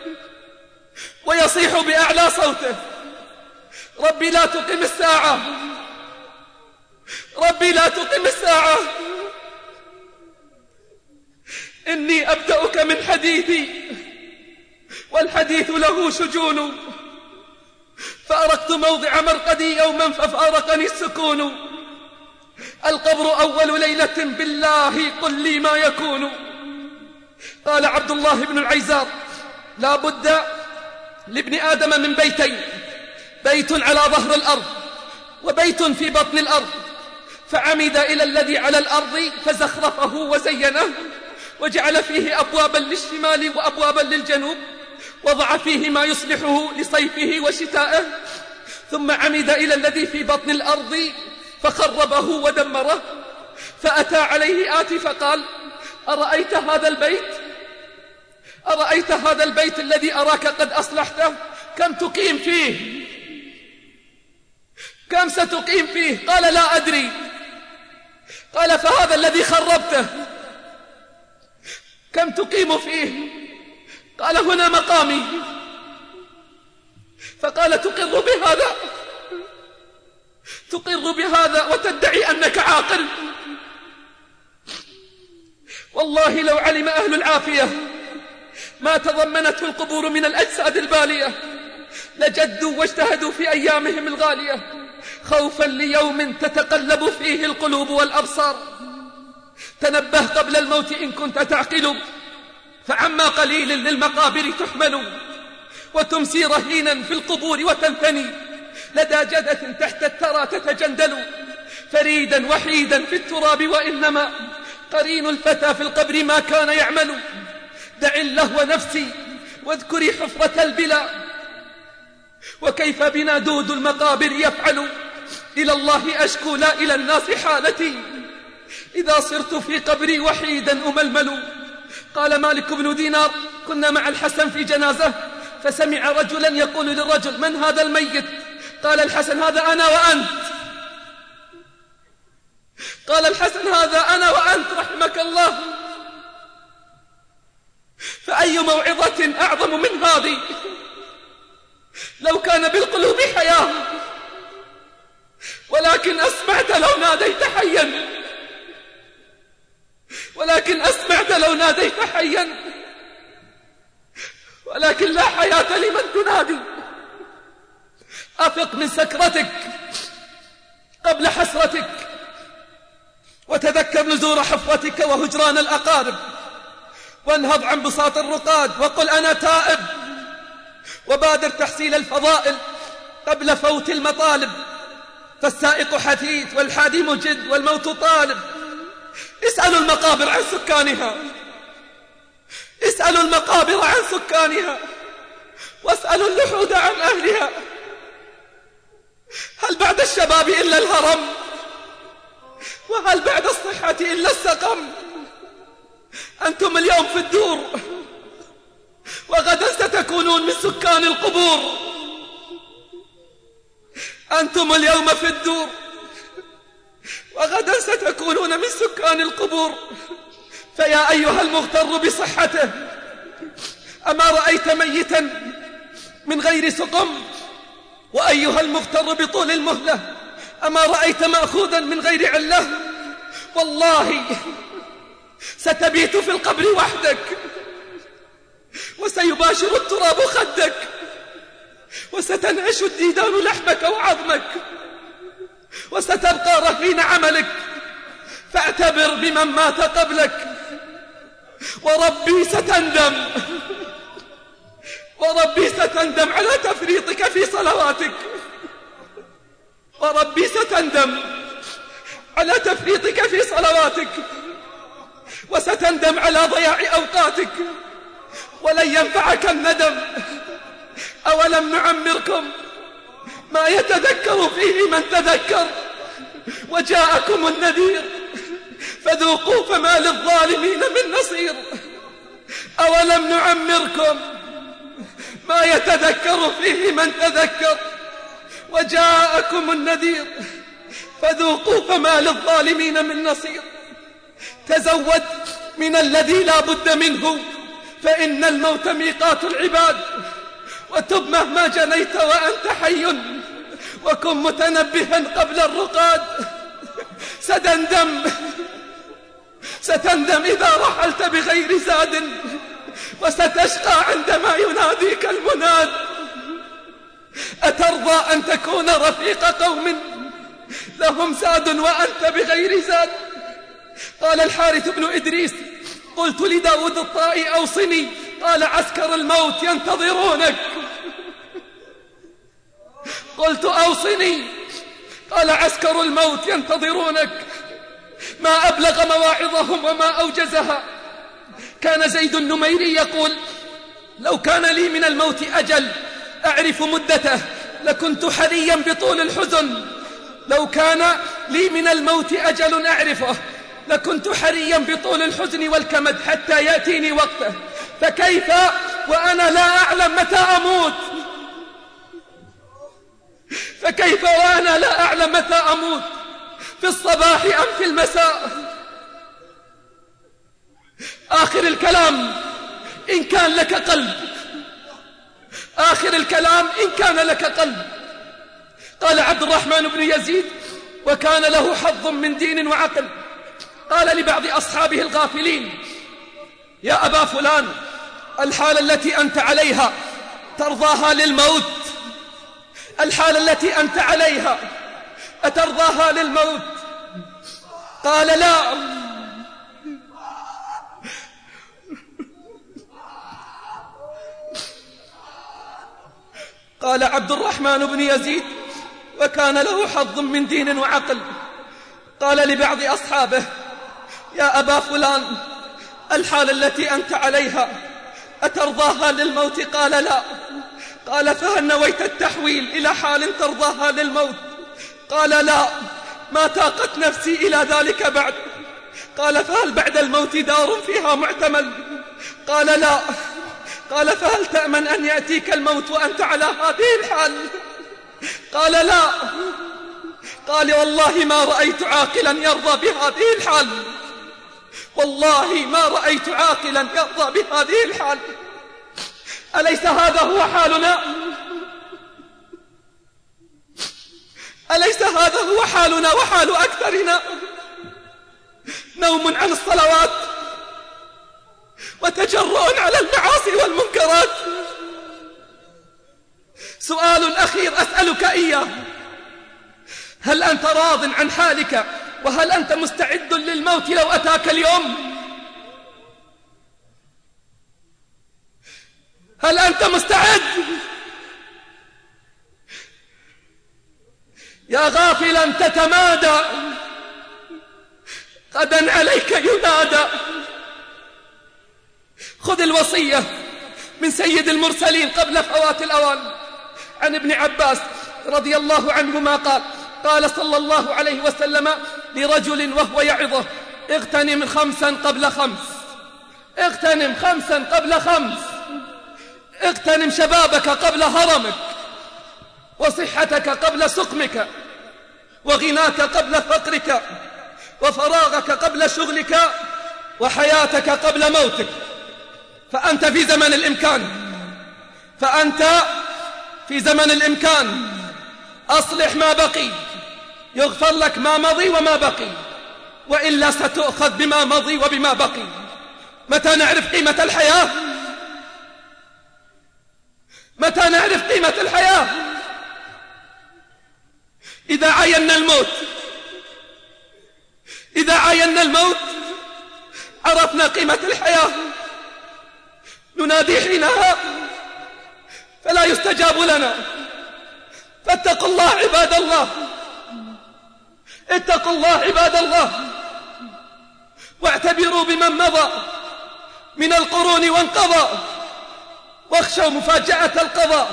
ويصيح بأعلى صوته ربي لا تقم الساعة، ربي لا تقم الساعة، إني أبدأك من حديثي والحديث له شجون، فأرقت موضع مرقدي يوما ففارقني السكون، القبر أول ليلة بالله قل لي ما يكون. قال عبد الله بن العيزار لا بد لابن آدم من بيتين، بيت على ظهر الأرض وبيت في بطن الأرض، فعمد إلى الذي على الأرض فزخرفه وزينه، وجعل فيه أبوابا للشمال وأبوابا للجنوب، وضع فيه ما يصلحه لصيفه وشتائه، ثم عمد إلى الذي في بطن الأرض فخربه ودمره. فأتى عليه آتي فقال: أرأيت هذا البيت الذي أراك قد أصلحته؟ كم تقيم فيه؟ كم ستقيم فيه؟ قال: لا أدري. قال: فهذا الذي خربته كم تقيم فيه؟ قال: هنا مقامي. فقال: تقر بهذا وتدعي أنك عاقل؟ والله لو علم أهل العافية ما تضمنته القبور من الأجساد البالية لجدوا واجتهدوا في أيامهم الغالية، خوفا ليوم تتقلب فيه القلوب والأبصار. تنبه قبل الموت إن كنت تعقل، فعما قليل للمقابر تحمل، وتمسي رهينا في القبور وتنثني، لدى جدة تحت الثرى تتجندل، فريدا وحيدا في التراب، وإنما قرين الفتى في القبر ما كان يعمل. دع اللهو نفسي واذكري حفرة البلا، وكيف بنا دود المقابر يفعل. إلى الله أشكو لا إلى الناس حالتي، إذا صرت في قبري وحيدا أململ. قال مالك بن دينار: كنا مع الحسن في جنازة، فسمع رجلا يقول للرجل: من هذا الميت؟ قال الحسن: هذا أنا وأنت. قال الحسن: هذا أنا وأنت رحمك الله. فأي موعظة أعظم من هذه؟ لو كان بالقلوب حياة، ولكن أسمعت لو ناديت حيا، ولكن لا حياة لمن تنادي. أفق من سكرتك قبل حسرتك، وتذكر نزور حفرتك وهجران الأقارب، وانهض عن بساط الرقاد وقل: أنا تائب. وبادر تحصيل الفضائل قبل فوت المطالب، فالسائق حثيث والحادي مجد والموت طالب. اسألوا المقابر عن سكانها، واسألوا اللحود عن أهلها. هل بعد الشباب إلا الهرم؟ وهل بعد الصحة إلا السقم؟ أنتم اليوم في الدور، وغدا ستكونون من سكان القبور. أنتم اليوم في الدور، وغدا ستكونون من سكان القبور. فيا أيها المغتر بصحته، أما رأيت ميتا من غير سقم؟ وأيها المغتر بطول المهلة، أما رأيت مأخوذا من غير علة؟ والله ستبيت في القبر وحدك، وسيباشر التراب خدك، وستنعش الديدان لحمك وعظمك، وستبقى رهين عملك. فاعتبر بمن مات قبلك، وربي ستندم على تفريطك في صلواتك، وستندم على ضياع أوقاتك، ولن ينفعك الندم. أولم نعمركم ما يتذكر فيه من تذكر، وجاءكم النذير فذوقوا فما للظالمين من نصير. أولم نعمركم ما يتذكر فيه من تذكر، وجاءكم النذير فذوقوا فما للظالمين من نصير. تزود من الذي لا بد منه، فإن الموت ميقات العباد. وتب مهما جنيت وأنت حي، وكن متنبها قبل الرقاد. ستندم إذا رحلت بغير زاد، وستشقى عندما يناديك المناد. أترضى أن تكون رفيق قوم لهم زاد وأنت بغير زاد؟ قال الحارث بن إدريس: قلت لداود الطائي: أوصني. قال: عسكر الموت ينتظرونك. قلت: أوصني. قال: عسكر الموت ينتظرونك. ما أبلغ مواعظهم وما أوجزها. كان زيد النميري يقول: لو كان لي من الموت أجل أعرف مدته لكنت حريا بطول الحزن. لو كان لي من الموت أجل أعرفه لكنت حريا بطول الحزن والكمد حتى يأتيني وقته، فكيف وأنا لا أعلم متى أموت؟ فكيف وأنا لا أعلم متى أموت، في الصباح أم في المساء؟ آخر الكلام إن كان لك قلب، آخر الكلام إن كان لك قلب. قال عبد الرحمن بن يزيد: وكان له حظ من دين وعقل. قال لبعض أصحابه الغافلين: يا أبا فلان، الحالة التي أنت عليها ترضاها للموت؟ الحالة التي أنت عليها أترضاها للموت؟ قال: لا. قال عبد الرحمن بن يزيد: وكان له حظ من دين وعقل. قال لبعض أصحابه: يا أبا فلان، الحالة التي أنت عليها أترضاها للموت؟ قال: لا. قال: فهل نويت التحويل إلى حال ترضاها للموت؟ قال: لا، ما طاقت نفسي إلى ذلك بعد. قال: فهل بعد الموت دار فيها معتمل؟ قال: لا. قال: فهل تأمن أن يأتيك الموت وأنت على هذه الحال؟ قال: لا. قال: والله ما رأيت عاقلا يرضى بهذه الحال، والله ما رأيت عاقلا يرضى بهذه الحال. أليس هذا هو حالنا؟ أليس هذا هو حالنا وحال أكثرنا؟ نوم عن الصلوات وتجرؤ على المعاصي والمنكرات. سؤال أخير أسألك إياه: هل أنت راض عن حالك؟ وهل أنت مستعد للموت لو أتاك اليوم؟ هل أنت مستعد؟ يا غافلا تتمادى، غدا عليك ينادى. خذ الوصية من سيد المرسلين قبل فوات الأوان. عن ابن عباس رضي الله عنهما قال: قال صلى الله عليه وسلم لرجل وهو يعظه: اغتنم 5 قبل 5، اغتنم 5 قبل 5، اغتنم شبابك قبل هرمك، وصحتك قبل سقمك، وغناك قبل فقرك، وفراغك قبل شغلك، وحياتك قبل موتك. فأنت في زمن الإمكان، فأنت في زمن الإمكان. أصلح ما بقي، يغفر لك ما مضي وما بقي، وإلا ستؤخذ بما مضي وبما بقي. متى نعرف قيمة الحياة؟ متى نعرف قيمة الحياة؟ إذا عاينا الموت، إذا عاينا الموت عرفنا قيمة الحياة. ننادي حينها فلا يستجاب لنا. فاتقوا الله عباد الله، اتقوا الله عباد الله، واعتبروا بمن مضى من القرون وانقضى، واخشوا مفاجأة القضاء.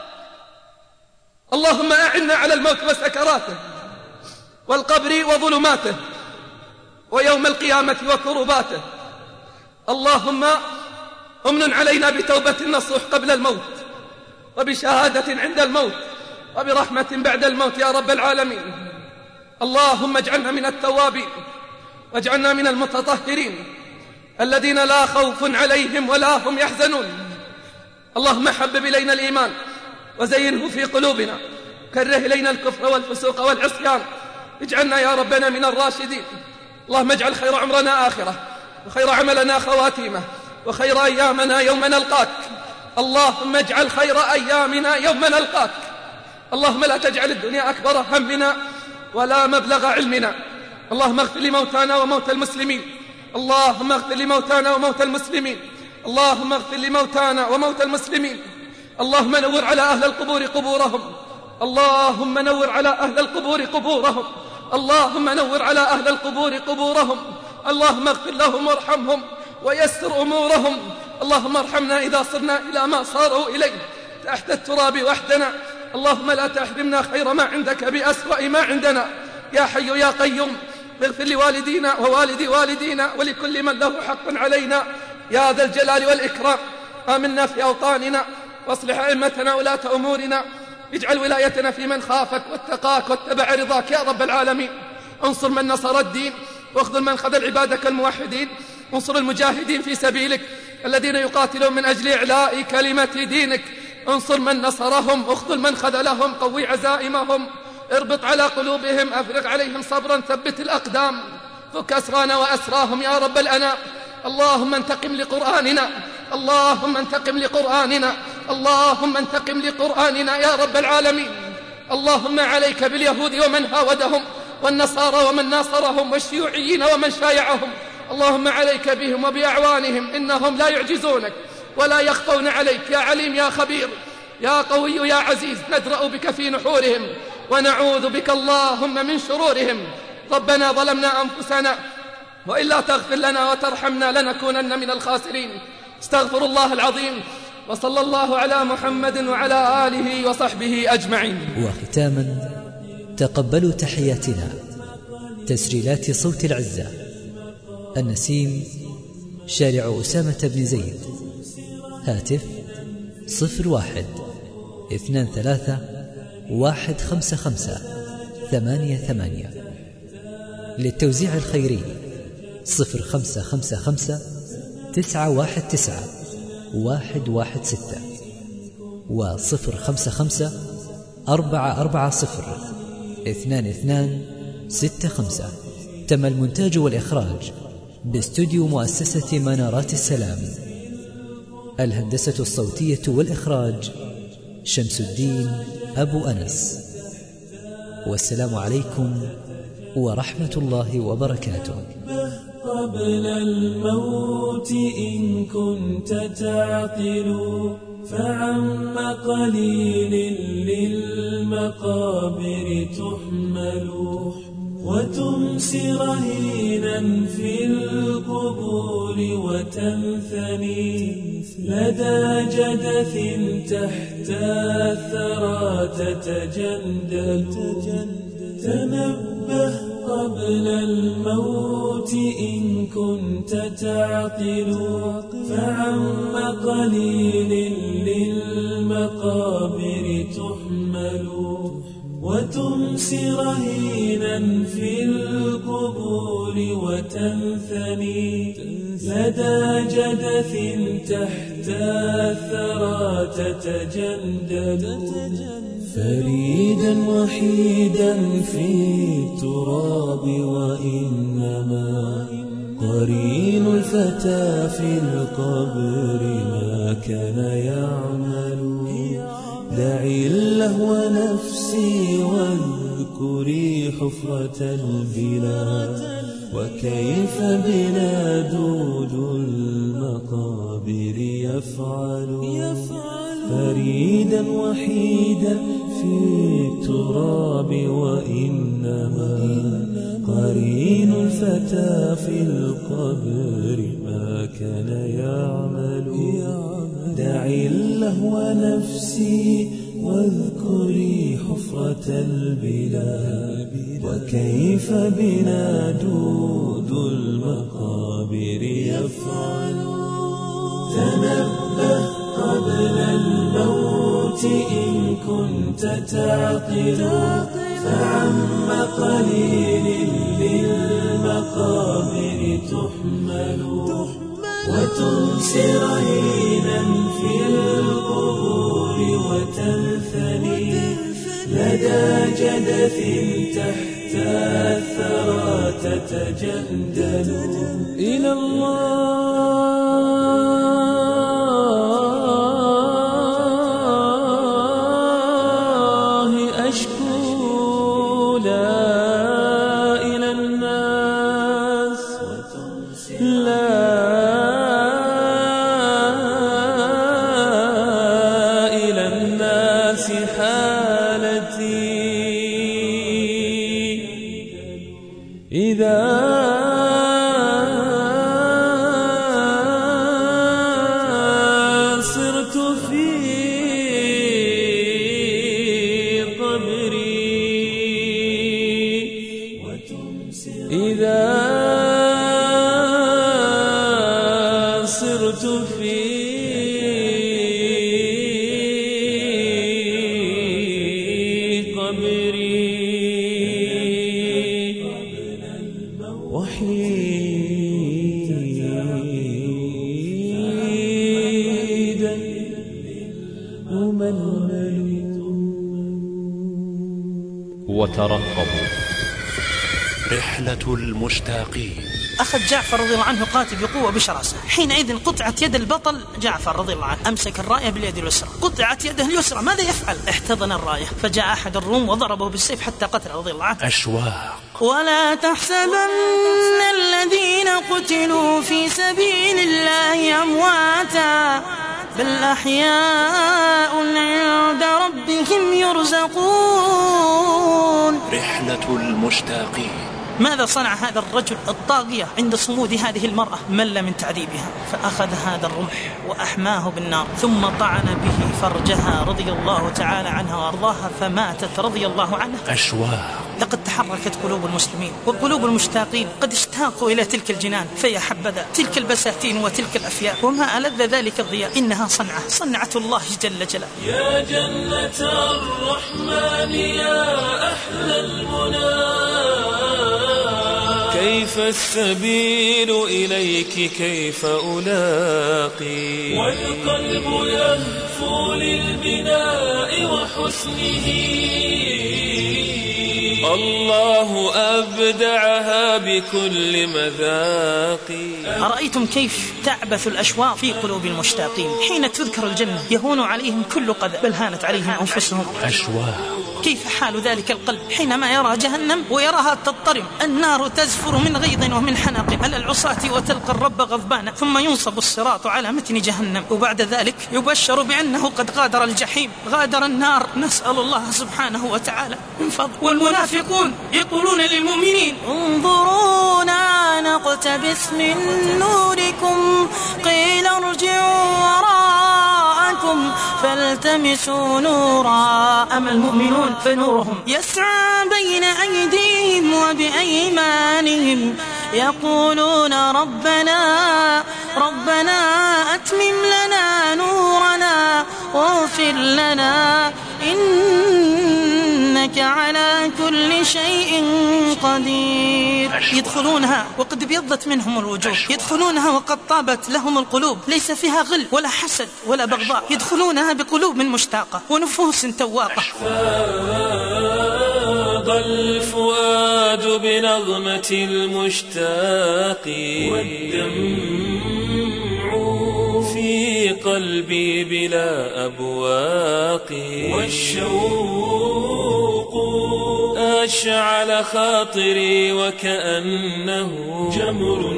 اللهم أعنا على الموت وسكراته، والقبر وظلماته، ويوم القيامة وكرباته. اللهم امن علينا بتوبة النصوح قبل الموت، وبشهادة عند الموت، وبرحمة بعد الموت يا رب العالمين. اللهم اجعلنا من التوابين، واجعلنا من المتطهرين الذين لا خوف عليهم ولا هم يحزنون. اللهم حبب إلينا الإيمان وزينه في قلوبنا، كره إلينا الكفر والفسوق والعصيان، اجعلنا يا ربنا من الراشدين. اللهم اجعل خير عمرنا آخرة، وخير عملنا خواتيمه، وخير أيامنا يوم نلقاك. اللهم اجعل خير أيامنا يوم نلقاك. اللهم لا تجعل الدنيا أكبر همنا ولا مبلغ علمنا. اللهم اغفر لموتانا وموتى المسلمين، اللهم اغفر لموتانا وموتى المسلمين، اللهم اغفر لموتانا وموتى المسلمين. اللهم نور على أهل القبور قبورهم، اللهم نور على أهل القبور قبورهم، اللهم نور على أهل القبور قبورهم. اللهم اغفر لهم وارحمهم ويسر أمورهم. اللهم ارحمنا إذا صرنا إلى ما صاروا إليه تحت التراب وحدنا. اللهم لا تحرمنا خير ما عندك بأسوأ ما عندنا. يا حي يا قيوم اغفر لوالدينا ووالدي والدينا ولكل من له حق علينا يا ذا الجلال والإكرام. آمنا في أوطاننا واصلح أئمتنا ولاة أمورنا. اجعل ولايتنا في من خافك واتقاك واتبع رضاك يا رب العالمين. انصر من نصر الدين واخذل من خذل عبادك الموحدين. انصر المجاهدين في سبيلك الذين يقاتلون من أجل إعلاء كلمة دينك. انصر من نصرهم واخذل من خذلهم. قوي عزائمهم اربط على قلوبهم. أفرغ عليهم صبرا ثبت الأقدام. فك أسرانا وأسراهم يا رب الأنام. اللهم انتقم لقرآننا. اللهم انتقم لقرآننا. اللهم انتقم لقرآننا يا رب العالمين. اللهم عليك باليهود ومن هاودهم والنصارى ومن ناصرهم والشيوعيين ومن شايعهم. اللهم عليك بهم وبأعوانهم إنهم لا يعجزونك ولا يخفون عليك. يا عليم يا خبير يا قوي يا عزيز ندرأ بك في نحورهم ونعوذ بك اللهم من شرورهم. ربنا ظلمنا أنفسنا وإلا تغفر لنا وترحمنا لنكونن من الخاسرين. استغفر الله العظيم وصلى الله على محمد وعلى آله وصحبه أجمعين. وختاما تقبلوا تحياتنا تسجيلات صوت العزة، النسيم، شارع أسامة بن زيد، هاتف 01-23-155-88. للتوزيع الخيري 0555-919-116 و0555-440-2265. تم المونتاج والإخراج باستوديو مؤسسة منارات السلام. الهندسة الصوتية والإخراج شمس الدين أبو أنس. والسلام عليكم ورحمة الله وبركاته. قبل الموت إن كنت تعقل فعم قليل للمقابر تحمل وتمسي رهينا في القبور وتنثني لدى جدث تحت الثرى تتجندل. تنبه قبل الموت إن كنت تعقل فعم قليل للمقابر تحمل وتمسي رهينا في القبور وتنثني لدى جدث تحت الثرى تتجندل. فريدا وحيدا في التراب وإنما قرين الفتى في القبر ما كان يعمل. دعي اللهو نفسي واذكري حفرة البلاد وكيف بنا دود المقابر يفعل. فريدا وحيدا في التراب وإنما قرين الفتى في القبر ما كان يعمل. دعي اللهو نفسي واذكري حفرة البلاد وكيف بنا دود المقابر يفعل. تنبه قبل الموت إن كنت تعقل فعم قليل للمقابر تحمل وتمسي رهينا في القبور وتنثني لدى جدث تحت الثرى تتجندل. إلى الله أشكو لا إلى الناس لا إلى الناس حالتي إذا إذا صرت في قبري وحيدا أملل وترقبوا. رحلة المشتاقين. أخذ جعفر رضي الله عنه قاتل بقوة بشراسة. حينئذ قطعت يد البطل جعفر رضي الله عنه، أمسك الراية باليد اليسرى، قطعت يده اليسرى، ماذا يفعل؟ احتضن الراية، فجاء أحد الروم وضربه بالسيف حتى قتل رضي الله عنه. أشواق. ولا تحسبن الذين قتلوا في سبيل الله أمواتا بل أحياء عند ربهم يرزقون. رحلة المشتاقين. ماذا صنع هذا الرجل الطاغية عند صمود هذه المرأة؟ مل من تعذيبها، فأخذ هذا الرمح وأحماه بالنار، ثم طعن به فرجها رضي الله تعالى عنها وأرضاها، فماتت رضي الله عنها. أشواق. لقد تحركت قلوب المسلمين وقلوب المشتاقين، قد اشتاقوا إلى تلك الجنان، فيا حبذا تلك البساتين وتلك الأفياء، وما ألذ ذلك الضياء، إنها صنعة الله جل جلاله. يا جنة الرحمن يا أحلى المنى، كيف السبيل إليك كيف ألاقي، والقلب يهفو للبناء وحسنه، الله أبدعها بكل مذاق. أرأيتم كيف تعبث الأشواق في قلوب المشتاقين؟ حين تذكر الجنة يهون عليهم كل قذى، بل هانت عليهم أنفسهم. أشواق. كيف حال ذلك القلب حينما يرى جهنم ويراها تضطرم، النار تزفر من غيظ ومن حنق على العصاة، وتلقى الرب غضبانا، ثم ينصب الصراط على متن جهنم، وبعد ذلك يبشر بأنه قد غادر الجحيم، غادر النار، نسأل الله سبحانه وتعالى من فضل. والمنافقون يقولون للمؤمنين انظرونا نقتبس من نوركم قيل ارجعوا وراءكم فالتمسوا نورا. أما المؤمنون فنورهم يسعى بين أيديهم وبأيمانهم يقولون ربنا أتمم لنا نورنا واغفر لنا إنك على كل شيء قدير. يدخلونها وقد ابيضت منهم الوجوه، يدخلونها وقد طابت لهم القلوب، ليس فيها غل ولا حسد ولا بغضاء، يدخلونها بقلوب مشتاقة ونفوس تواقة. فاض الفؤاد بنغمة المشتاق، والدمع في قلبي بلا أبواق، والشوق أشعل خاطري وكأنه جمر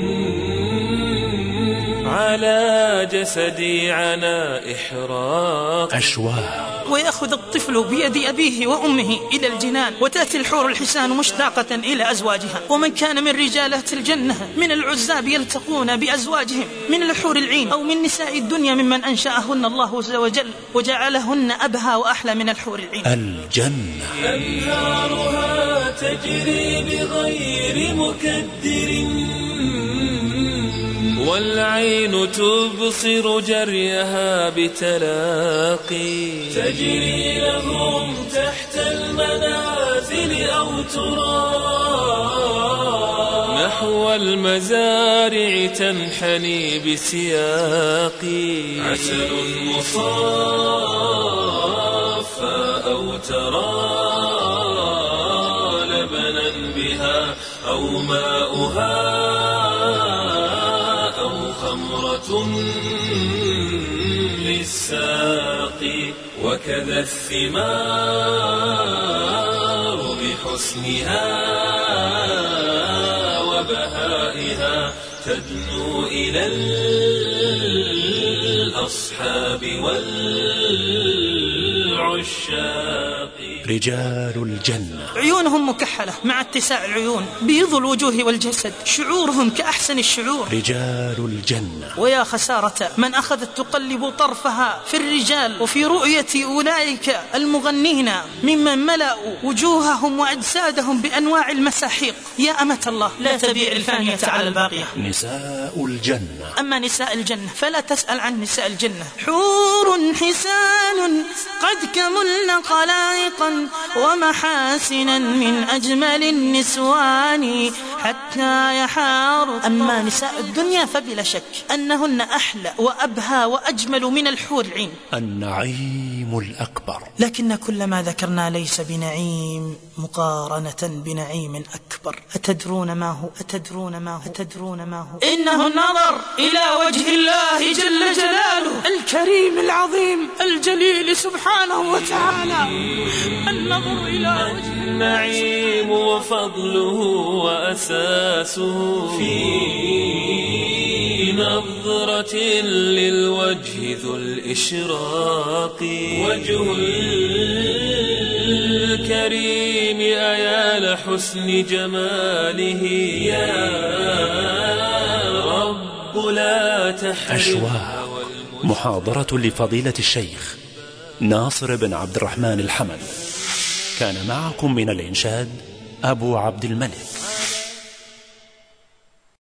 على جسدي عنا إحراق. أشواق. ويأخذ الطفل بيد أبيه وأمه إلى الجنان، وتأتي الحور الحسان مشتاقة إلى أزواجها. ومن كان من رجالات الجنة من العزاب يلتقون بأزواجهم من الحور العين أو من نساء الدنيا ممن أنشأهن الله عز وجل وجعلهن أبهى وأحلى من الحور العين. الجنة. أنهارها تجري بغير مكدر، والعين تبصر جريها بتلاقي، تجري لهم تحت المنازل أو ترى نحو المزارع تنحني بسياقي، عسل مصافى أو ترى لبنا بها أو ماؤها للساقي، وكذا الثمار بحسنها وبهائها تدنو إلى الأصحاب والعشاق. رجال الجنة. عيونهم مكحلة مع اتساع العيون، بيض الوجوه والجسد، شعورهم كأحسن الشعور. رجال الجنة. ويا خسارة من أخذت تقلب طرفها في الرجال وفي رؤية أولئك المغنين ممن ملأوا وجوههم وأجسادهم بأنواع المساحيق. يا أمة الله، لا تبيع الفانية على الباقية. نساء الجنة. أما نساء الجنة فلا تسأل عن نساء الجنة. حور حسان قد كملن خلائقا ومحاسنا من أجمل النسوان حتى يحار. أما نساء الدنيا فبلا شك أنهن أحلى وأبهى وأجمل من الحور العين. النعيم الأكبر. لكن كل ما ذكرنا ليس بنعيم مقارنة بنعيم أكبر. أتدرون ما هو؟ أتدرون ما هو؟ أتدرون ما هو؟ إنه النظر إلى وجه الله جل جلاله الكريم العظيم الجليل سبحانه وتعالى. النظر إلى وجه النعيم وفضله وأساسه في نظرة للوجه ذو الإشراق. وجه الكريم أيا لحسن جماله يا رب لا تحرمه. أشواق. محاضرة لفضيلة الشيخ ناصر بن عبد الرحمن الحمد. كان معكم من الإنشاد أبو عبد الملك.